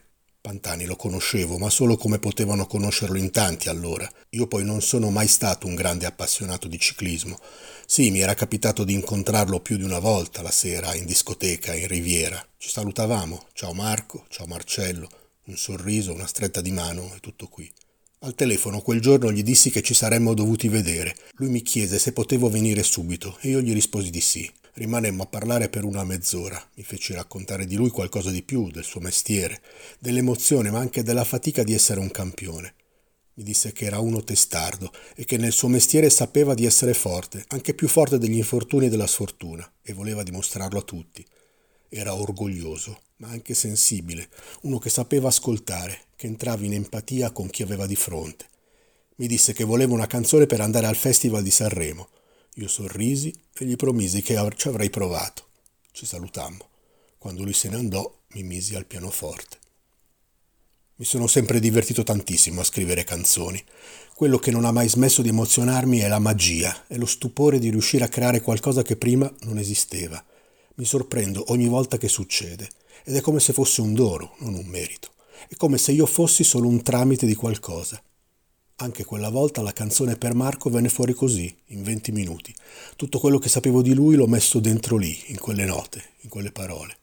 Pantani lo conoscevo, ma solo come potevano conoscerlo in tanti allora. Io poi non sono mai stato un grande appassionato di ciclismo. Sì, mi era capitato di incontrarlo più di una volta la sera, in discoteca, in Riviera. Ci salutavamo. Ciao Marco, ciao Marcello. Un sorriso, una stretta di mano e tutto qui. Al telefono quel giorno gli dissi che ci saremmo dovuti vedere. Lui mi chiese se potevo venire subito e io gli risposi di sì. Rimanemmo a parlare per una mezz'ora. Mi feci raccontare di lui qualcosa di più, del suo mestiere, dell'emozione ma anche della fatica di essere un campione. Mi disse che era uno testardo e che nel suo mestiere sapeva di essere forte, anche più forte degli infortuni e della sfortuna, e voleva dimostrarlo a tutti. Era orgoglioso, ma anche sensibile, uno che sapeva ascoltare, che entrava in empatia con chi aveva di fronte. Mi disse che voleva una canzone per andare al Festival di Sanremo. Io sorrisi e gli promisi che ci avrei provato. Ci salutammo. Quando lui se ne andò, mi misi al pianoforte. Mi sono sempre divertito tantissimo a scrivere canzoni. Quello che non ha mai smesso di emozionarmi è la magia, è lo stupore di riuscire a creare qualcosa che prima non esisteva. Mi sorprendo ogni volta che succede, ed è come se fosse un dono, non un merito. È come se io fossi solo un tramite di qualcosa. Anche quella volta la canzone per Marco venne fuori così, in venti minuti. Tutto quello che sapevo di lui l'ho messo dentro lì, in quelle note, in quelle parole.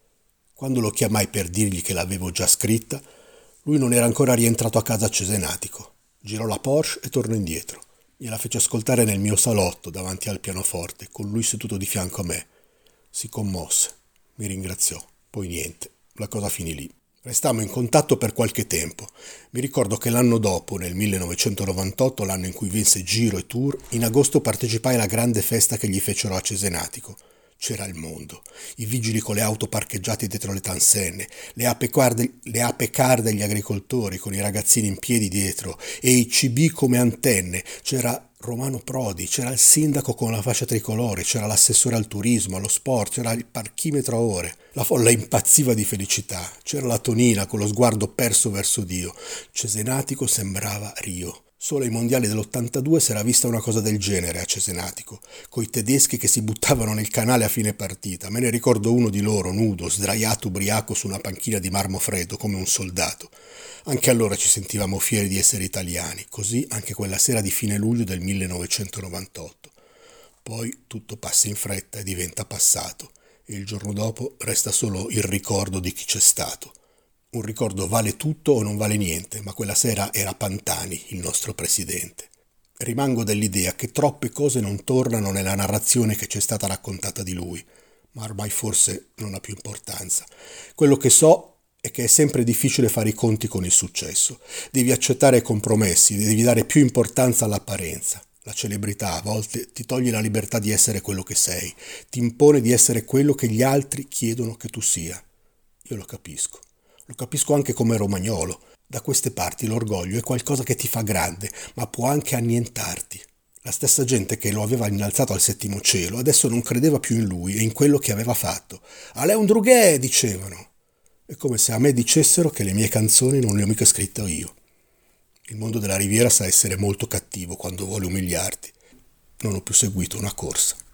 Quando lo chiamai per dirgli che l'avevo già scritta, lui non era ancora rientrato a casa a Cesenatico. Girò la Porsche e tornò indietro. Gliela fece ascoltare nel mio salotto, davanti al pianoforte, con lui seduto di fianco a me. Si commosse, mi ringraziò, poi niente, la cosa finì lì. Restammo in contatto per qualche tempo. Mi ricordo che l'anno dopo, nel millenovecentonovantotto, l'anno in cui vinse Giro e Tour, in agosto partecipai alla grande festa che gli fecero a Cesenatico. C'era il mondo, i vigili con le auto parcheggiate dietro le transenne, le ape car, de- le ape car degli agricoltori con i ragazzini in piedi dietro e i C B come antenne. C'era Romano Prodi, c'era il sindaco con la fascia tricolore, c'era l'assessore al turismo, allo sport, c'era il parchimetro a ore. La folla impazziva di felicità, c'era la Tonina con lo sguardo perso verso Dio. Cesenatico sembrava Rio. Solo ai mondiali dell'ottantadue si era vista una cosa del genere a Cesenatico, coi tedeschi che si buttavano nel canale a fine partita. Me ne ricordo uno di loro, nudo, sdraiato ubriaco su una panchina di marmo freddo, come un soldato. Anche allora ci sentivamo fieri di essere italiani, così anche quella sera di fine luglio del millenovecentonovantotto. Poi tutto passa in fretta e diventa passato, e il giorno dopo resta solo il ricordo di chi c'è stato. Un ricordo vale tutto o non vale niente, ma quella sera era Pantani, il nostro presidente. Rimango dell'idea che troppe cose non tornano nella narrazione che ci è stata raccontata di lui, ma ormai forse non ha più importanza. Quello che so è che è sempre difficile fare i conti con il successo. Devi accettare compromessi, devi dare più importanza all'apparenza. La celebrità a volte ti toglie la libertà di essere quello che sei, ti impone di essere quello che gli altri chiedono che tu sia. Io lo capisco. Lo capisco anche come romagnolo. Da queste parti l'orgoglio è qualcosa che ti fa grande, ma può anche annientarti. La stessa gente che lo aveva innalzato al settimo cielo adesso non credeva più in lui e in quello che aveva fatto. «Alain Druguet!» dicevano. È come se a me dicessero che le mie canzoni non le ho mica scritte io. Il mondo della Riviera sa essere molto cattivo quando vuole umiliarti. Non ho più seguito una corsa.